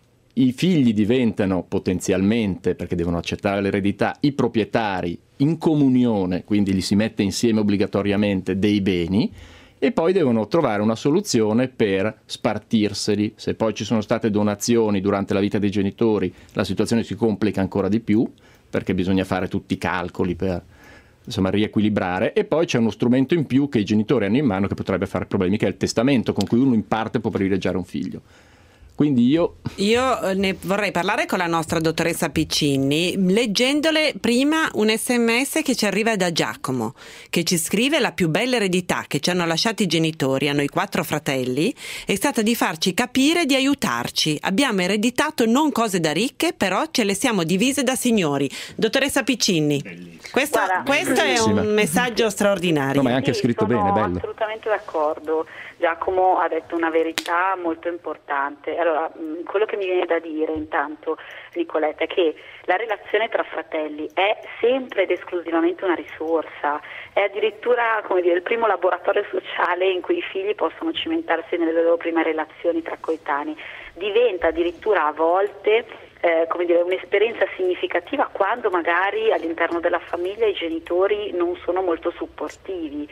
i figli diventano potenzialmente, perché devono accettare l'eredità, i proprietari in comunione, quindi li si mette insieme obbligatoriamente dei beni, e poi devono trovare una soluzione per spartirseli. Se poi ci sono state donazioni durante la vita dei genitori, la situazione si complica ancora di più, perché bisogna fare tutti i calcoli per insomma riequilibrare, e poi c'è uno strumento in più che i genitori hanno in mano che potrebbe fare problemi, che è il testamento, con cui uno in parte può privilegiare un figlio. Quindi io... Io ne vorrei parlare con la nostra dottoressa Piccini, leggendole prima un sms che ci arriva da Giacomo, che ci scrive: la più bella eredità che ci hanno lasciato i genitori, a noi quattro fratelli, è stata di farci capire, di aiutarci. Abbiamo ereditato non cose da ricche, però ce le siamo divise da signori. Dottoressa Piccini, questo, questo è un messaggio straordinario. No, ma è anche scritto sì, bene, bello. Assolutamente d'accordo. Giacomo ha detto una verità molto importante. Allora, quello che mi viene da dire intanto, Nicoletta, è che la relazione tra fratelli è sempre ed esclusivamente una risorsa, è addirittura, come dire, il primo laboratorio sociale in cui i figli possono cimentarsi nelle loro prime relazioni tra coetanei. Diventa addirittura a volte eh, come dire, un'esperienza significativa quando magari all'interno della famiglia i genitori non sono molto supportivi.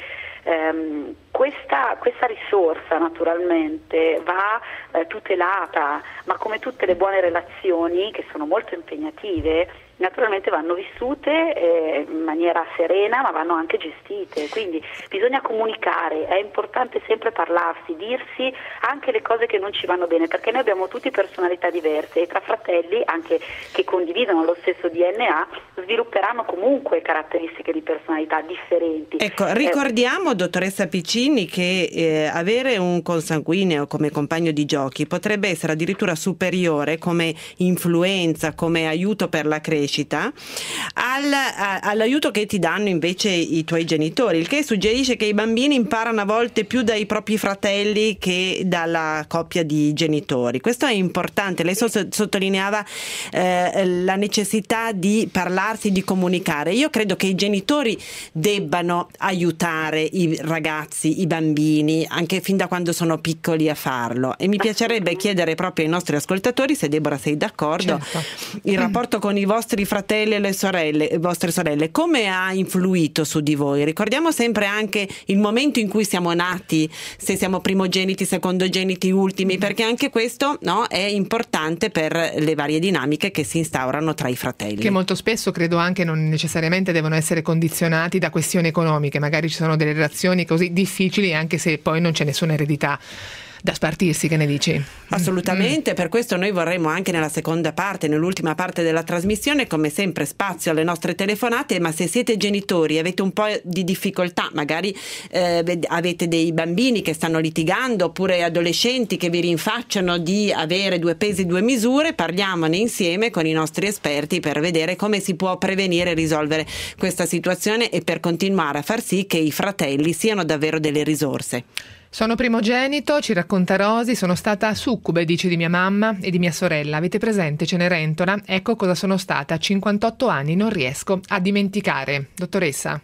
Um, questa, questa risorsa naturalmente va eh, tutelata, ma come tutte le buone relazioni, che sono molto impegnative, naturalmente vanno vissute eh, in maniera serena, ma vanno anche gestite. Quindi bisogna comunicare, è importante sempre parlarsi, dirsi anche le cose che non ci vanno bene, perché noi abbiamo tutti personalità diverse e tra fratelli, anche che condividono lo stesso D N A, svilupperanno comunque caratteristiche di personalità differenti. Ecco, ricordiamo, eh, dottoressa Piccini, bambini che eh, avere un consanguineo come compagno di giochi potrebbe essere addirittura superiore come influenza, come aiuto per la crescita al, a, all'aiuto che ti danno invece i tuoi genitori, il che suggerisce che i bambini imparano a volte più dai propri fratelli che dalla coppia di genitori. Questo è importante. Lei so- sottolineava eh, la necessità di parlarsi, di comunicare. Io credo che i genitori debbano aiutare i ragazzi, i bambini, anche fin da quando sono piccoli, a farlo, e mi piacerebbe chiedere proprio ai nostri ascoltatori, se Deborah sei d'accordo, certo. il rapporto con i vostri fratelli e le sorelle, vostre sorelle, come ha influito su di voi? Ricordiamo sempre anche il momento in cui siamo nati, se siamo primogeniti, secondogeniti, ultimi, perché anche questo, no, è importante per le varie dinamiche che si instaurano tra i fratelli. Che molto spesso credo anche non necessariamente devono essere condizionati da questioni economiche, magari ci sono delle relazioni così difficili anche se poi non c'è nessuna eredità da spartirsi, che ne dici? Assolutamente, mm. per questo noi vorremmo anche nella seconda parte, nell'ultima parte della trasmissione, come sempre spazio alle nostre telefonate, ma se siete genitori e avete un po' di difficoltà, magari eh, avete dei bambini che stanno litigando oppure adolescenti che vi rinfacciano di avere due pesi due misure, parliamone insieme con i nostri esperti per vedere come si può prevenire e risolvere questa situazione e per continuare a far sì che i fratelli siano davvero delle risorse. Sono primogenito, ci racconta Rosi, sono stata succube, dice, di mia mamma e di mia sorella. Avete presente Cenerentola? Ecco cosa sono stata. A cinquantotto anni non riesco a dimenticare. Dottoressa?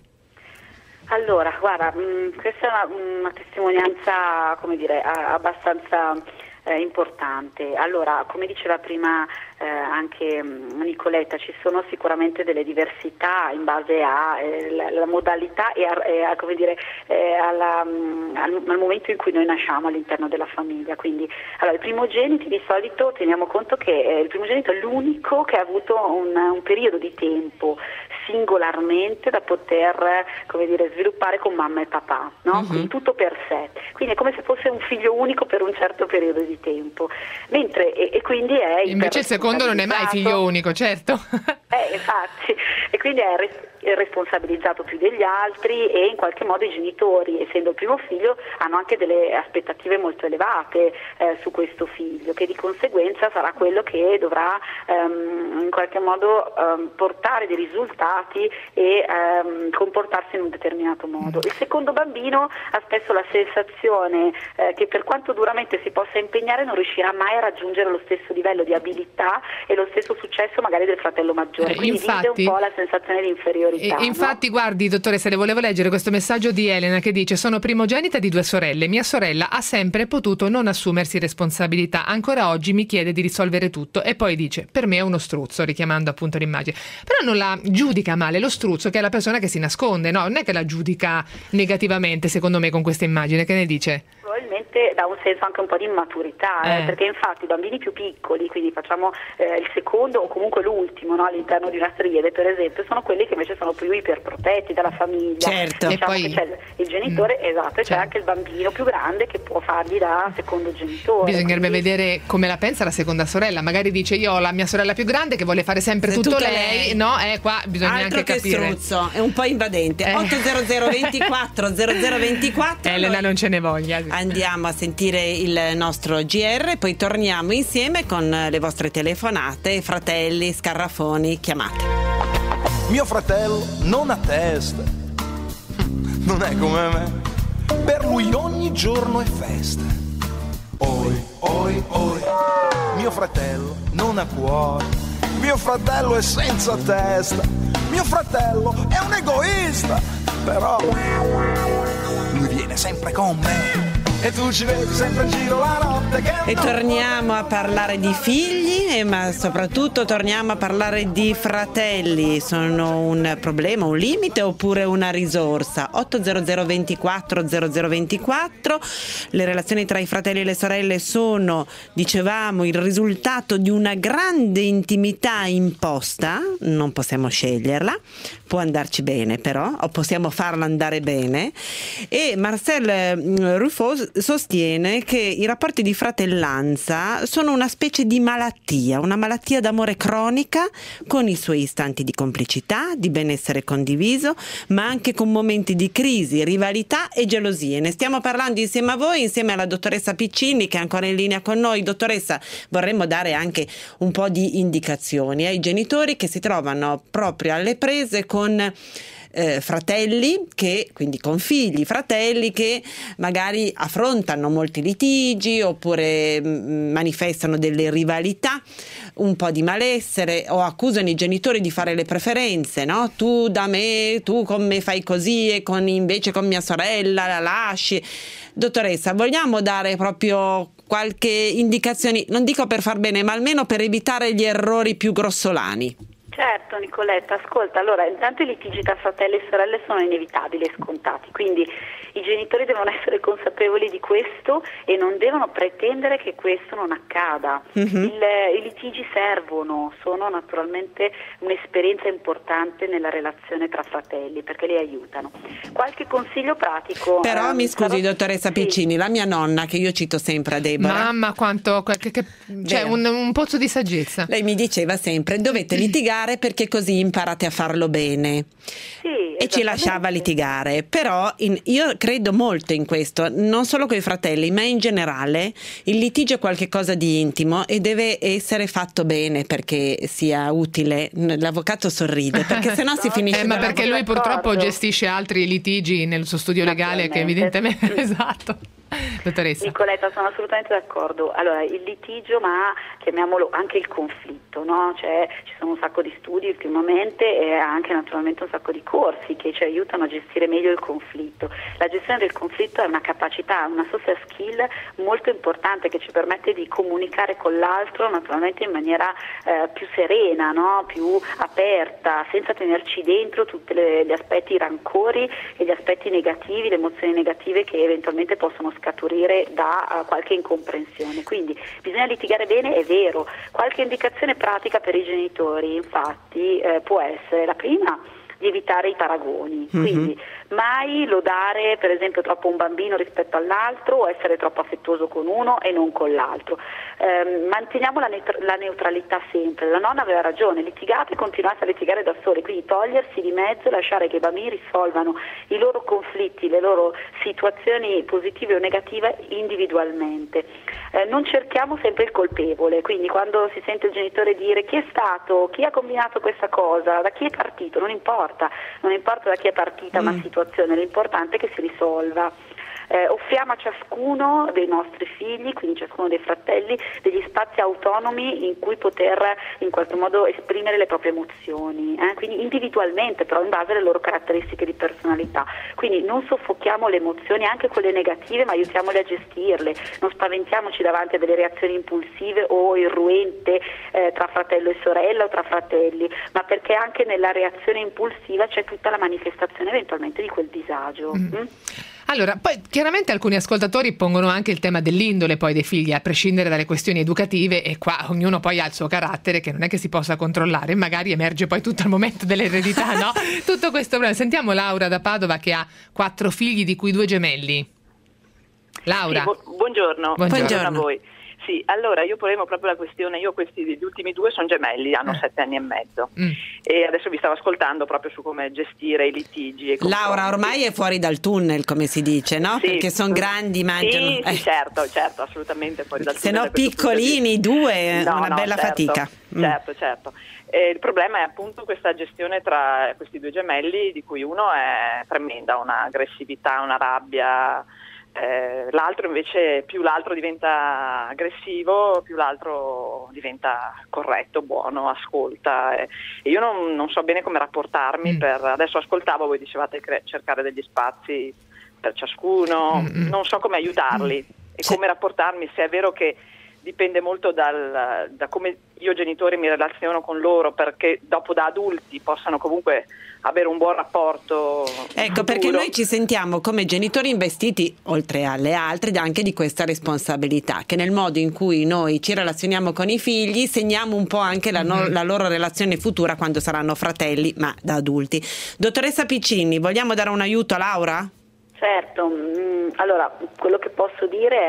Allora, guarda, mh, questa è una, una testimonianza, come dire, abbastanza eh, importante. Allora, come diceva prima eh, anche mh, Nicoletta, ci sono sicuramente delle diversità in base a eh, la, la modalità e a, e a come dire, eh, alla, mh, al, al momento in cui noi nasciamo all'interno della famiglia. Quindi, allora, i primogeniti di solito teniamo conto che eh, il primogenito è l'unico che ha avuto un, un periodo di tempo singolarmente da poter, come dire, sviluppare con mamma e papà, no? Uh-huh. Quindi tutto per sé. Quindi è come se fosse un figlio unico per un certo periodo di tempo. Mentre e, e quindi è invece il secondo non è mai figlio unico, certo. Eh, infatti, e quindi è, res- è responsabilizzato più degli altri e in qualche modo i genitori, essendo il primo figlio, hanno anche delle aspettative molto elevate eh, su questo figlio, che di conseguenza sarà quello che dovrà ehm, in qualche modo ehm, portare dei risultati e ehm, comportarsi in un determinato modo. Il secondo bambino ha spesso la sensazione eh, che per quanto duramente si possa impegnare non riuscirà mai a raggiungere lo stesso livello di abilità e lo stesso successo magari del fratello maggiore, eh, quindi infatti, vive un po' la sensazione di inferiorità. E, infatti, no? Guardi, dottoressa, le volevo leggere questo messaggio di Elena che dice: sono primogenita di due sorelle, mia sorella ha sempre potuto non assumersi responsabilità, ancora oggi mi chiede di risolvere tutto e poi dice per me è uno struzzo, richiamando appunto l'immagine, però non la giudica male lo struzzo, che è la persona che si nasconde, no? Non è che la giudica negativamente, secondo me, con questa immagine. Che ne dice? Probabilmente dà un senso anche un po' di immaturità, eh. Eh, perché infatti i bambini più piccoli, quindi facciamo eh, il secondo o comunque l'ultimo, no, all'interno di una striade per esempio, sono quelli che invece sono più iperprotetti dalla famiglia. Certo. Diciamo e poi... che c'è il genitore, mm. esatto, e c'è certo. anche il bambino più grande che può fargli da secondo genitore. Bisognerebbe quindi... vedere come la pensa la seconda sorella, magari dice io ho la mia sorella più grande che vuole fare sempre tutto, tutto lei, lei, no? Eh, qua bisogna altro anche che capire. Struzzo, è un po' invadente. Eh. otto zero zero ventiquattro zero zero ventiquattro Elena non ce ne voglia. Andiamo a sentire il nostro G R, poi torniamo insieme con le vostre telefonate, fratelli, scarrafoni, chiamate. Mio fratello non ha testa, non è come me, per lui ogni giorno è festa. Oi, oi, oi, mio fratello non ha cuore, mio fratello è senza testa, mio fratello è un egoista, però lui viene sempre con me. E tu ci vedi sempre in giro la notte che E torniamo a parlare di figli, eh, ma soprattutto torniamo a parlare di fratelli. Sono un problema, un limite oppure una risorsa? otto zero zero ventiquattro zero zero ventiquattro. Le relazioni tra i fratelli e le sorelle sono, dicevamo, il risultato di una grande intimità imposta, non possiamo sceglierla, può andarci bene però, o possiamo farla andare bene. E Marcel Ruffo sostiene che i rapporti di fratelli fratellanza sono una specie di malattia, una malattia d'amore cronica, con i suoi istanti di complicità, di benessere condiviso, ma anche con momenti di crisi, rivalità e gelosie. Ne stiamo parlando insieme a voi, insieme alla dottoressa Piccini, che è ancora in linea con noi. Dottoressa, vorremmo dare anche un po' di indicazioni ai genitori che si trovano proprio alle prese con Eh, fratelli, che quindi con figli, fratelli che magari affrontano molti litigi oppure mh, manifestano delle rivalità, un po' di malessere, o accusano i genitori di fare le preferenze, no? Tu da me, tu con me fai così e con, invece con mia sorella la lasci. Dottoressa, vogliamo dare proprio qualche indicazione, non dico per far bene, ma almeno per evitare gli errori più grossolani? Certo Nicoletta, ascolta, allora intanto i litigi tra fratelli e sorelle sono inevitabili e scontati, quindi i genitori devono essere consapevoli di questo e non devono pretendere che questo non accada. Mm-hmm. Il, I litigi servono, sono naturalmente un'esperienza importante nella relazione tra fratelli perché li aiutano. Qualche consiglio pratico? Però ehm, mi scusi sarò... dottoressa sì. Piccini, la mia nonna, che io cito sempre a Deborah. Mamma quanto, che, che, c'è un, un pozzo di saggezza. Lei mi diceva sempre: dovete litigare perché così imparate a farlo bene. Sì, e ci lasciava litigare. Però in, io credo molto in questo, non solo con i fratelli, ma in generale il litigio è qualcosa di intimo e deve essere fatto bene perché sia utile. L'avvocato sorride perché sennò si finisce. Eh, ma perché lui purtroppo gestisce altri litigi nel suo studio legale che evidentemente esatto. Dottoressa Nicoletta, sono assolutamente d'accordo. Allora, il litigio, ma chiamiamolo anche il conflitto, no? Cioè, ci sono un sacco di studi ultimamente e anche naturalmente un sacco di corsi che ci aiutano a gestire meglio il conflitto. La gestione del conflitto è una capacità, una social skill molto importante che ci permette di comunicare con l'altro naturalmente in maniera eh, più serena, no? Più aperta, senza tenerci dentro tutti gli aspetti, i rancori e gli aspetti negativi, le emozioni negative che eventualmente possono scaturire da uh, qualche incomprensione. Quindi bisogna litigare bene, è vero. Qualche indicazione pratica per i genitori infatti eh, può essere la prima, di evitare i paragoni, mm-hmm. quindi mai lodare per esempio troppo un bambino rispetto all'altro o essere troppo affettuoso con uno e non con l'altro. Eh, manteniamo la, neut- la neutralità sempre. La nonna aveva ragione, litigate e continuate a litigare da soli, quindi togliersi di mezzo e lasciare che i bambini risolvano i loro conflitti, le loro situazioni positive o negative individualmente. Eh, non cerchiamo sempre il colpevole, quindi quando si sente il genitore dire chi è stato, chi ha combinato questa cosa, da chi è partito, non importa, non importa da chi è partita mm. una situazione, l'importante è che si risolva. Eh, offriamo a ciascuno dei nostri figli, quindi ciascuno dei fratelli, degli spazi autonomi in cui poter in qualche modo esprimere le proprie emozioni, eh? quindi individualmente però in base alle loro caratteristiche di personalità. Quindi non soffochiamo le emozioni, anche quelle negative, ma aiutiamole a gestirle, non spaventiamoci davanti a delle reazioni impulsive o irruente eh, tra fratello e sorella o tra fratelli, ma perché anche nella reazione impulsiva c'è tutta la manifestazione eventualmente di quel disagio. Mm. Mm? Allora, poi chiaramente alcuni ascoltatori pongono anche il tema dell'indole poi dei figli, a prescindere dalle questioni educative, e qua ognuno poi ha il suo carattere che non è che si possa controllare, magari emerge poi tutto al momento dell'eredità, no? Tutto questo problema. Sentiamo Laura da Padova che ha quattro figli di cui due gemelli. Laura. Sì, bu- buongiorno. buongiorno. Buongiorno a voi. Sì, allora io ponevo proprio la questione, io questi gli ultimi due sono gemelli, hanno eh. sette anni e mezzo mm. e adesso vi stavo ascoltando proprio su come gestire i litigi. E Laura ormai è fuori dal tunnel, come si dice, no? Sì. Perché sono grandi, mangiano. Sì, eh. sì, certo, certo, assolutamente fuori dal Se tunnel. no piccolini, due, no, una no, bella certo, fatica. Certo, mm. certo. E il problema è appunto questa gestione tra questi due gemelli, di cui uno è tremenda, un'aggressività, una rabbia. Eh, l'altro invece, più l'altro diventa aggressivo, più l'altro diventa corretto, buono, ascolta e, e io non, non so bene come rapportarmi. Mm. Per adesso ascoltavo, voi dicevate cre- cercare degli spazi per ciascuno, mm. non so come aiutarli mm. e sì. come rapportarmi, se è vero che dipende molto dal, da come io genitori mi relaziono con loro, perché dopo da adulti possano comunque avere un buon rapporto. Ecco, futuro. Perché noi ci sentiamo come genitori investiti, oltre alle altre, anche di questa responsabilità, che nel modo in cui noi ci relazioniamo con i figli segniamo un po' anche la, no- la loro relazione futura quando saranno fratelli, ma da adulti. Dottoressa Piccini, vogliamo dare un aiuto a Laura? Certo, allora quello che posso dire è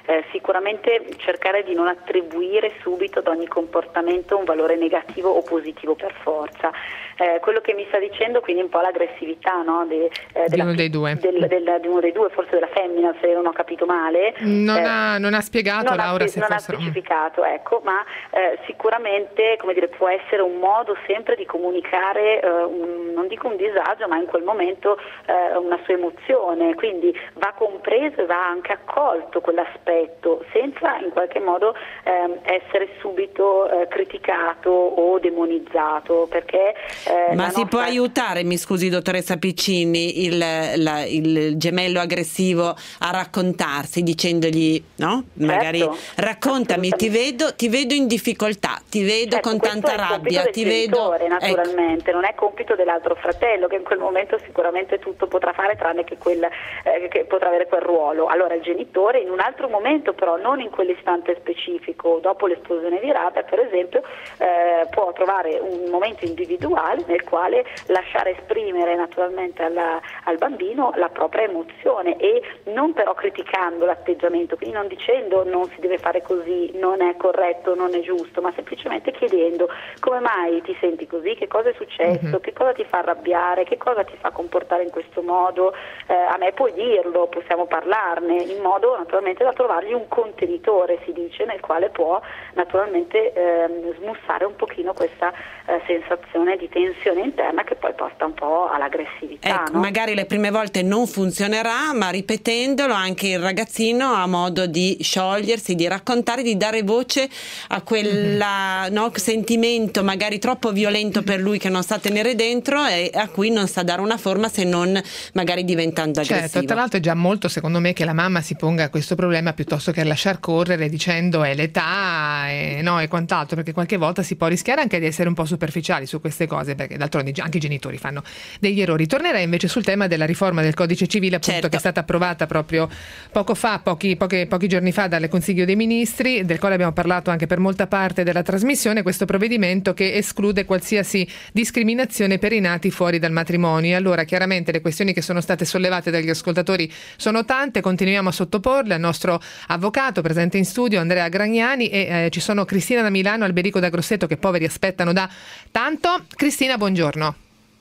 eh, sicuramente cercare di non attribuire subito ad ogni comportamento un valore negativo o positivo per forza. Eh, quello che mi sta dicendo quindi un po' l'aggressività, no? De, eh, di uno dei due del, del, di uno dei due, forse della femmina, se non ho capito male. Non, eh, ha, non ha spiegato non Laura ha, se non fossero... ha specificato, ecco, ma eh, sicuramente, come dire, può essere un modo sempre di comunicare eh, un, non dico un disagio, ma in quel momento eh, una sua emozione, quindi va compreso e va anche accolto quell'aspetto senza in qualche modo eh, essere subito eh, criticato o demonizzato, perché eh, ma si nostra... può aiutare, mi scusi dottoressa Piccini, il, la, il gemello aggressivo a raccontarsi dicendogli, no? Certo, magari raccontami, ti vedo, ti vedo in difficoltà, ti vedo certo, con tanta rabbia, ti vedo, naturalmente, ecco. Non è compito dell'altro fratello, che in quel momento sicuramente tutto potrà fare tranne che, quel, eh, che potrà avere quel ruolo. Allora il genitore in un altro momento, però non in quell'istante specifico, dopo l'esplosione di rabbia per esempio, eh, può trovare un momento individuale nel quale lasciare esprimere naturalmente alla, al bambino la propria emozione, e non però criticando l'atteggiamento, quindi non dicendo non si deve fare così, non è corretto, non è giusto, ma semplicemente chiedendo come mai ti senti così, che cosa è successo, mm-hmm. che cosa ti fa arrabbiare, che cosa ti fa comportare in questo modo, eh, a me puoi dirlo, possiamo parlarne, in modo naturalmente da trovargli un contenitore, si dice, nel quale può naturalmente ehm, smussare un pochino questa eh, sensazione di tensione interna che poi porta un po' all'aggressività. Ecco, no? magari le prime volte non funzionerà, ma ripetendolo anche il ragazzino ha modo di sciogliersi, di raccontare, di dare voce a quella no, sentimento magari troppo violento per lui che non sa tenere dentro e a cui non sa dare una forma se non magari diventando aggressivo. Certo, tra l'altro è già molto secondo me che la mamma si ponga questo problema piuttosto che lasciar correre dicendo è l'età e, no, e quant'altro, perché qualche volta si può rischiare anche di essere un po' superficiali su queste cose, perché d'altronde anche i genitori fanno degli errori. Tornerei invece sul tema della riforma del codice civile, appunto, certo. che è stata approvata proprio poco fa, pochi, pochi, pochi giorni fa dal Consiglio dei Ministri, del quale abbiamo parlato anche per molta parte della trasmissione. Questo provvedimento che esclude qualsiasi discriminazione per i nati fuori dal matrimonio. Allora, chiaramente le questioni che sono state sollevate dagli ascoltatori sono tante, continuiamo a sottoporle al nostro avvocato presente in studio Andrea Gragnani e eh, ci sono Cristina da Milano, Alberico da Grosseto, che poveri aspettano da tanto. Cristina, buongiorno.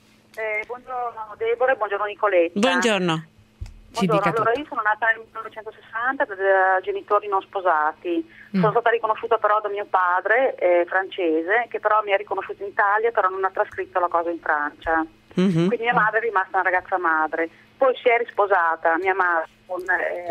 Eh, buongiorno Deborah e buongiorno Nicoletta. Buongiorno. Buongiorno, allora io sono nata nel millenovecentosessanta da genitori non sposati, mm. sono stata riconosciuta però da mio padre eh, francese, che però mi ha riconosciuto in Italia, però non ha trascritto la cosa in Francia, mm-hmm. quindi mia madre è rimasta una ragazza madre. Poi si è risposata mia madre con,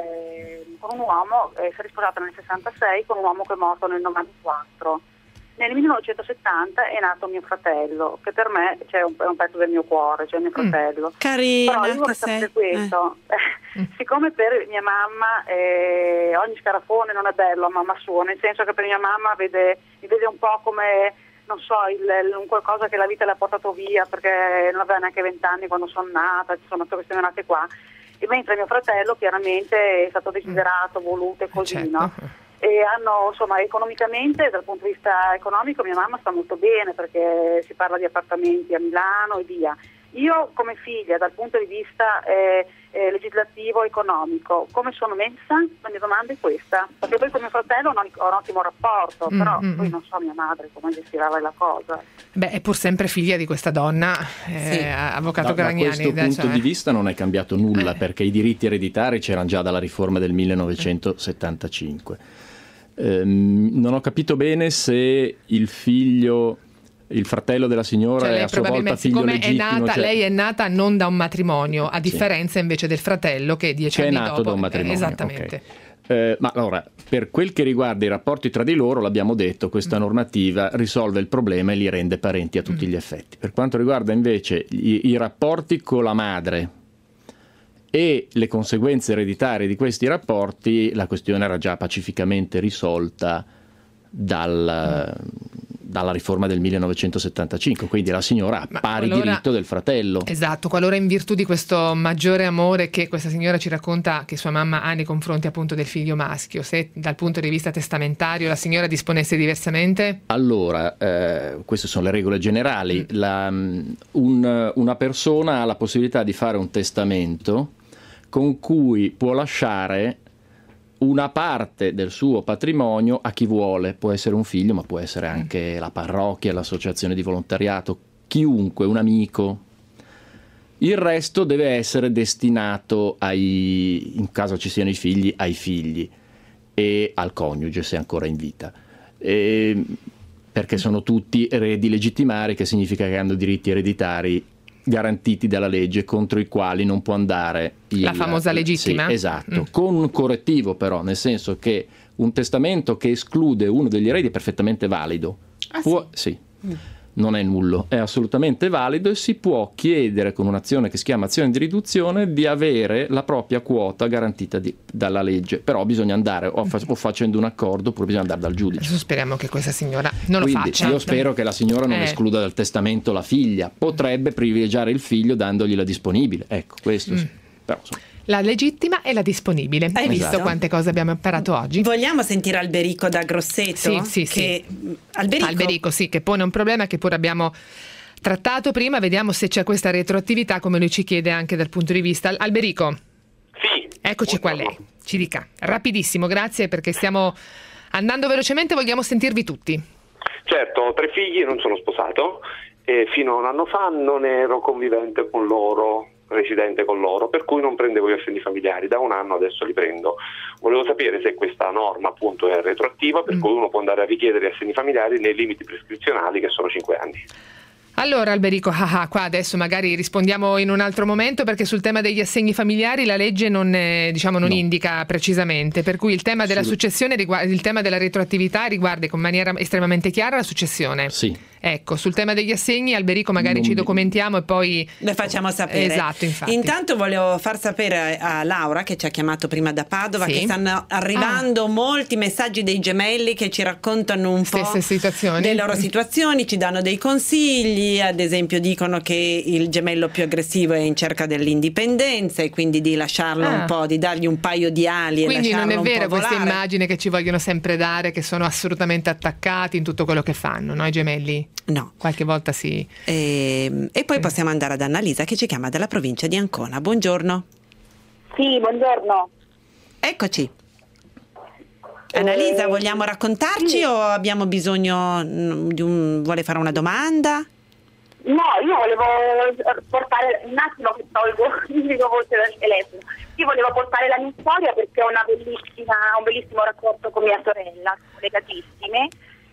eh, con un uomo, eh, si è risposata nel sessantasei con un uomo che è morto nel novantaquattro. Nel millenovecentosettanta è nato mio fratello, che per me cioè, è un pezzo del mio cuore, cioè mio fratello. Mm, carina, però io vorrei sapere questo. Eh. Siccome per mia mamma eh, ogni scarafone non è bello a mamma sua, nel senso che per mia mamma vede, mi vede un po' come, non so, il, un qualcosa che la vita le ha portato via, perché non aveva neanche vent'anni quando sono nata, ci sono tutte queste nate qua. E mentre mio fratello chiaramente è stato desiderato, voluto e così, certo. no? E hanno, insomma, economicamente, dal punto di vista economico mia mamma sta molto bene, perché si parla di appartamenti a Milano e via. Io come figlia, dal punto di vista eh, eh, legislativo, economico, come sono messa? La mia domanda è questa, perché poi con mio fratello ho un, ho un ottimo rapporto, mm, però mm, poi non so mia madre come gestirà la cosa. Beh, è pur sempre figlia di questa donna, eh, sì. avvocato da, Gragnani. Da questo punto cioè... di vista non è cambiato nulla, eh. perché i diritti ereditari c'erano già dalla riforma del millenovecentosettantacinque. Ehm, non ho capito bene se il figlio... il fratello della signora cioè, è a sua volta figlio legittimo. È nata, cioè... Lei è nata non da un matrimonio, a differenza sì. invece del fratello che dieci che anni è nato dopo. da un matrimonio. Eh, esattamente. Okay. Eh, ma allora, per quel che riguarda i rapporti tra di loro, l'abbiamo detto, questa mm. normativa risolve il problema e li rende parenti a tutti mm. gli effetti. Per quanto riguarda invece i, i rapporti con la madre e le conseguenze ereditarie di questi rapporti, la questione era già pacificamente risolta dal... Mm. dalla riforma del millenovecentosettantacinque, quindi la signora ha Ma pari qualora, diritto del fratello. Esatto, qualora in virtù di questo maggiore amore che questa signora ci racconta che sua mamma ha nei confronti appunto del figlio maschio, se dal punto di vista testamentario la signora disponesse diversamente? Allora, eh, queste sono le regole generali. Mm. La, un, una persona ha la possibilità di fare un testamento con cui può lasciare una parte del suo patrimonio a chi vuole, può essere un figlio ma può essere anche la parrocchia, l'associazione di volontariato, chiunque, un amico. Il resto deve essere destinato ai, in caso ci siano i figli, ai figli e al coniuge se è ancora in vita, e, perché sono tutti eredi legittimari, che significa che hanno diritti ereditari garantiti dalla legge, contro i quali non può andare il, la famosa legittima? Sì, esatto, mm. con un correttivo però, nel senso che un testamento che esclude uno degli eredi è perfettamente valido. Ah, può, sì. sì. Mm. Non è nullo, è assolutamente valido, e si può chiedere con un'azione che si chiama azione di riduzione di avere la propria quota garantita di, dalla legge, però bisogna andare o, fa, o facendo un accordo oppure bisogna andare dal giudice. Adesso speriamo che questa signora non Quindi, lo faccia. Io spero che la signora non eh. escluda dal testamento la figlia, potrebbe privilegiare il figlio dandogli la disponibile, ecco, questo mm. sì. Però, insomma, la legittima e la disponibile. Hai visto esatto. quante cose abbiamo imparato oggi? Vogliamo sentire Alberico da Grosseto? Sì, sì, che... sì. Alberico? Alberico, sì, che pone un problema che pure abbiamo trattato prima. Vediamo se c'è questa retroattività, come lui ci chiede anche dal punto di vista. Alberico? Sì. Eccoci qua lei. Ci dica. Rapidissimo, grazie, perché stiamo andando velocemente, vogliamo sentirvi tutti. Certo, ho tre figli, non sono sposato e fino a un anno fa non ero convivente con loro, residente con loro, per cui non prendevo gli assegni familiari. Da un anno adesso li prendo. Volevo sapere se questa norma appunto è retroattiva, per mm. cui uno può andare a richiedere gli assegni familiari nei limiti prescrizionali, che sono cinque anni. Allora Alberico, ah, ah, qua adesso magari rispondiamo in un altro momento, perché sul tema degli assegni familiari la legge non, eh, diciamo, non no. indica precisamente, per cui il tema della sì. successione, riguarda, il tema della retroattività riguarda in maniera estremamente chiara la successione. Sì. Ecco, sul tema degli assegni, Alberico, magari non ci documentiamo e poi le facciamo sapere. Esatto, infatti. Intanto volevo far sapere a Laura, che ci ha chiamato prima da Padova, sì. che stanno arrivando ah. molti messaggi dei gemelli che ci raccontano un Stesse po' situazioni. delle loro situazioni, ci danno dei consigli, ad esempio dicono che il gemello più aggressivo è in cerca dell'indipendenza e quindi di lasciarlo ah. un po', di dargli un paio di ali quindi e lasciarlo un po' Quindi non è vera questa volare. immagine che ci vogliono sempre dare, che sono assolutamente attaccati in tutto quello che fanno, no, i gemelli? No. Qualche volta sì. E, e poi possiamo andare ad Annalisa, che ci chiama dalla provincia di Ancona. Buongiorno. Sì, buongiorno. Eccoci. Annalisa, vogliamo raccontarci sì. o abbiamo bisogno di un... vuole fare una domanda? No, io volevo portare un attimo che tolgo il mio voce dal telefono. Io volevo portare la mia storia perché ho una bellissima, un bellissimo rapporto con mia sorella, siamo legatissime.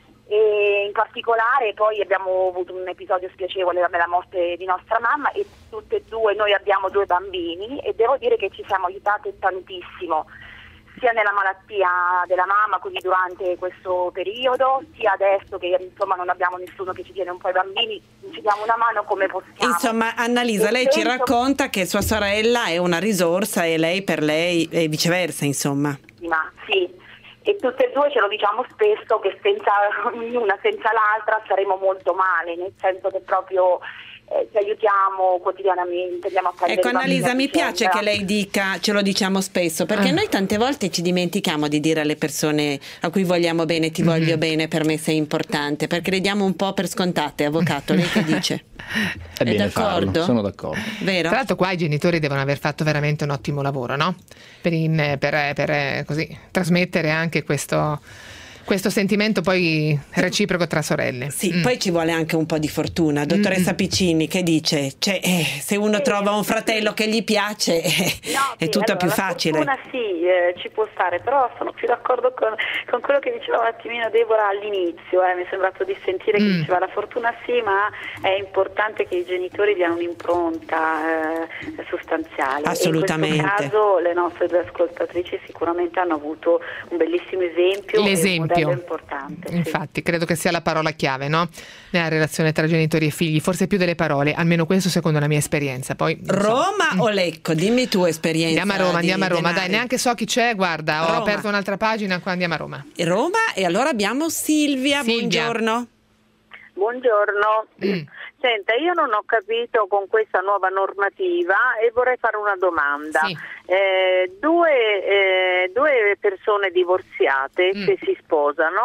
E in particolare poi abbiamo avuto un episodio spiacevole, la morte di nostra mamma, e tutte e due noi abbiamo due bambini e devo dire che ci siamo aiutate tantissimo, sia nella malattia della mamma, quindi durante questo periodo, sia adesso che insomma non abbiamo nessuno che ci tiene un po' i bambini, ci diamo una mano come possiamo. Insomma, Annalisa, e lei penso... ci racconta che sua sorella è una risorsa e lei per lei e viceversa, insomma. Ma sì. E tutte e due ce lo diciamo spesso che senza una senza l'altra saremo molto male, nel senso che proprio eh, ci aiutiamo quotidianamente, andiamo a prendere. Ecco Annalisa, mi piace che lei dica ce lo diciamo spesso, perché ah. noi tante volte ci dimentichiamo di dire alle persone a cui vogliamo bene, ti voglio mm-hmm. bene, per me sei importante, perché le diamo un po' per scontate. Avvocato, lei che dice? È, è d'accordo? Farlo, sono d'accordo. Vero? Tra l'altro qua i genitori devono aver fatto veramente un ottimo lavoro, no? Per, in, per, per così trasmettere anche questo questo sentimento poi reciproco tra sorelle. Sì, mm. poi ci vuole anche un po' di fortuna. Dottoressa mm. Piccini, che dice? Cioè, eh, se uno trova un fratello che gli piace eh, no, è sì, tutto allora, più la facile. La fortuna sì, eh, ci può stare, però sono più d'accordo con, con quello che diceva un attimino Deborah all'inizio, eh, mi è sembrato di sentire mm. che diceva la fortuna sì, ma è importante che i genitori diano un'impronta eh, sostanziale. Assolutamente. E in questo caso le nostre due ascoltatrici sicuramente hanno avuto un bellissimo esempio. L'esempio. Importante, infatti sì. credo che sia la parola chiave, no? Nella relazione tra genitori e figli, forse più delle parole, almeno questo secondo la mia esperienza. Poi Roma so. o Lecco? Dimmi tu esperienza. Andiamo a Roma, di, andiamo a Roma, denari. dai, neanche so chi c'è, guarda, Roma. Ho aperto un'altra pagina, qua andiamo a Roma. Roma, e allora abbiamo Silvia, Silvia. buongiorno. Buongiorno. Mm. Senta, io non ho capito con questa nuova normativa e vorrei fare una domanda. Sì. Eh, due, eh, due persone divorziate mm. che si sposano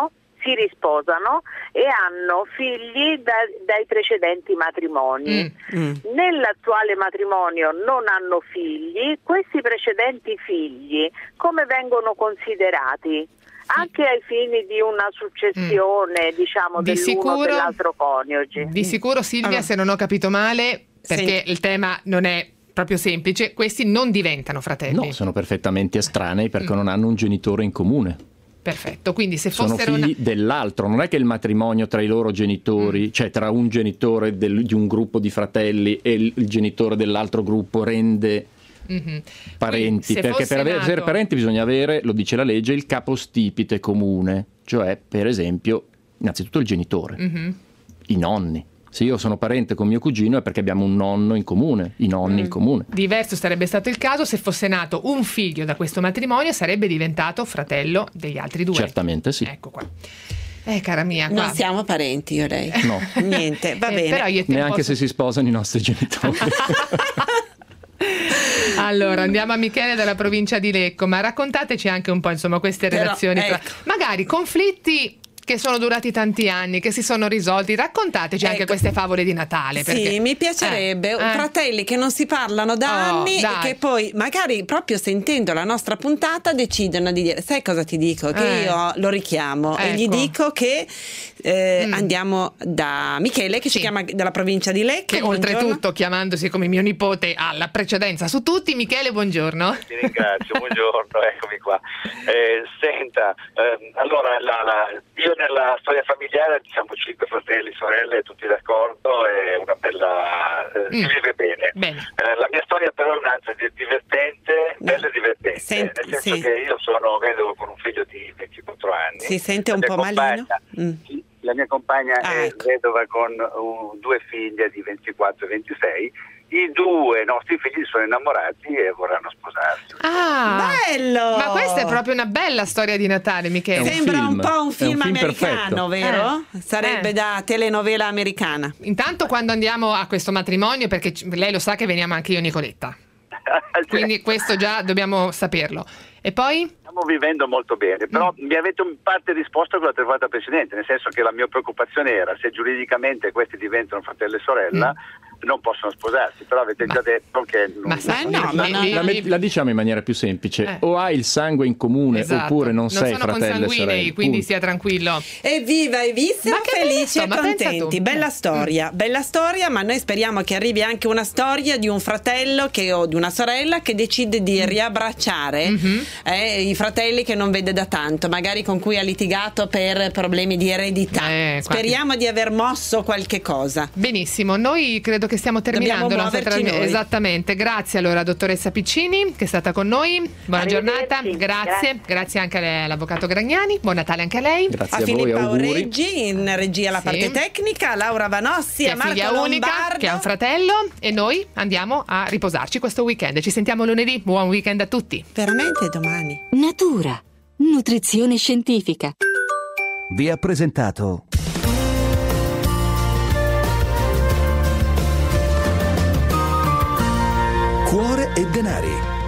si risposano e hanno figli da, dai precedenti matrimoni. Mm, mm. Nell'attuale matrimonio non hanno figli, questi precedenti figli come vengono considerati? Anche ai fini di una successione, mm. diciamo, di dell'uno sicuro, dell'altro coniuge. Di sicuro, Silvia, allora, se non ho capito male, perché sì. il tema non è proprio semplice, questi non diventano fratelli. No, sono perfettamente estranei perché mm. non hanno un genitore in comune. Perfetto, quindi se sono fossero figli una... dell'altro, non è che il matrimonio tra i loro genitori, mm. cioè tra un genitore del, di un gruppo di fratelli e il, il genitore dell'altro gruppo rende mm-hmm. parenti, perché per avere, nato... essere parenti bisogna avere, lo dice la legge, il capostipite comune, cioè per esempio innanzitutto il genitore, mm-hmm. i nonni. Se io sono parente con mio cugino è perché abbiamo un nonno in comune, i nonni mm. in comune. Diverso sarebbe stato il caso se fosse nato un figlio da questo matrimonio, sarebbe diventato fratello degli altri due. Certamente sì. Ecco qua. Eh, cara mia, qua. Non siamo parenti io e lei. No. Niente, va eh, bene. Però io neanche posso... se si sposano i nostri genitori. Allora andiamo a Michele dalla provincia di Lecco, ma raccontateci anche un po' insomma queste Però, relazioni ecco. tra... magari conflitti che sono durati tanti anni, che si sono risolti. Raccontateci ecco. anche queste favole di Natale. Perché... Sì, mi piacerebbe. Eh, eh. Fratelli che non si parlano da oh, anni dai. e che poi magari proprio sentendo la nostra puntata decidono di dire: sai cosa ti dico? Che eh. io lo richiamo ecco. e gli dico che eh, mm. andiamo da Michele che sì. si chiama della provincia di Lecco. Che buongiorno. Oltretutto chiamandosi come mio nipote ha la precedenza su tutti. Michele, buongiorno. Ti ringrazio, buongiorno, eccomi qua. Eh, senta, eh, allora la, la, io nella storia familiare siamo cinque fratelli, sorelle, tutti d'accordo, è una bella eh, mm. si vive bene. bene. Eh, la mia storia però è un'altra, divertente, no. bella e divertente, Senti, nel senso sì. che io sono vedovo con un figlio di ventiquattro anni. Si sente un po' malino? Mm. Sì, la mia compagna ah, è ecco. vedova con uh, due figlie di ventiquattro e ventisei. I due nostri figli sono innamorati e vorranno sposarsi. Ah, bello! Ma questa è proprio una bella storia di Natale, Michele. Sembra un, un po' un film, un film americano, perfetto. vero? Eh. Sarebbe eh. da telenovela americana. Intanto quando andiamo a questo matrimonio, perché lei lo sa che veniamo anche io e Nicoletta. Quindi questo già dobbiamo saperlo. E poi? Stiamo vivendo molto bene, però mm. mi avete in parte risposto con la telefonata precedente, nel senso che la mia preoccupazione era se giuridicamente questi diventano fratello e sorella mm. non possono sposarsi, però avete ma, già detto che non, ma sai, no, la, no, la, la, la diciamo in maniera più semplice, eh. o hai il sangue in comune esatto. oppure non, non sei fratello e sorella, quindi punto. Sia tranquillo. Evviva, evviva, siamo felici e contenti. Bella storia, mm. bella storia, ma noi speriamo che arrivi anche una storia di un fratello che, o di una sorella che decide di riabbracciare mm-hmm. eh, i fratelli che non vede da tanto, magari con cui ha litigato per problemi di eredità. Eh, speriamo di aver mosso qualche cosa. Benissimo, noi credo che stiamo terminando la nostra trasmissione. Esattamente, grazie allora dottoressa Piccini che è stata con noi. Buona giornata, grazie. grazie, grazie anche all'avvocato Gragnani. Buon Natale anche a lei. Grazie a, a Filippa voi, auguri. Oreggi in regia la sì. parte tecnica, Laura Vanossi, che a è Marco figlia unica, Lombardo, che ha un fratello, e noi andiamo a riposarci questo weekend. Ci sentiamo lunedì. Buon weekend a tutti. Veramente domani. Natura, nutrizione scientifica. Vi ha presentato Cuore e Denari.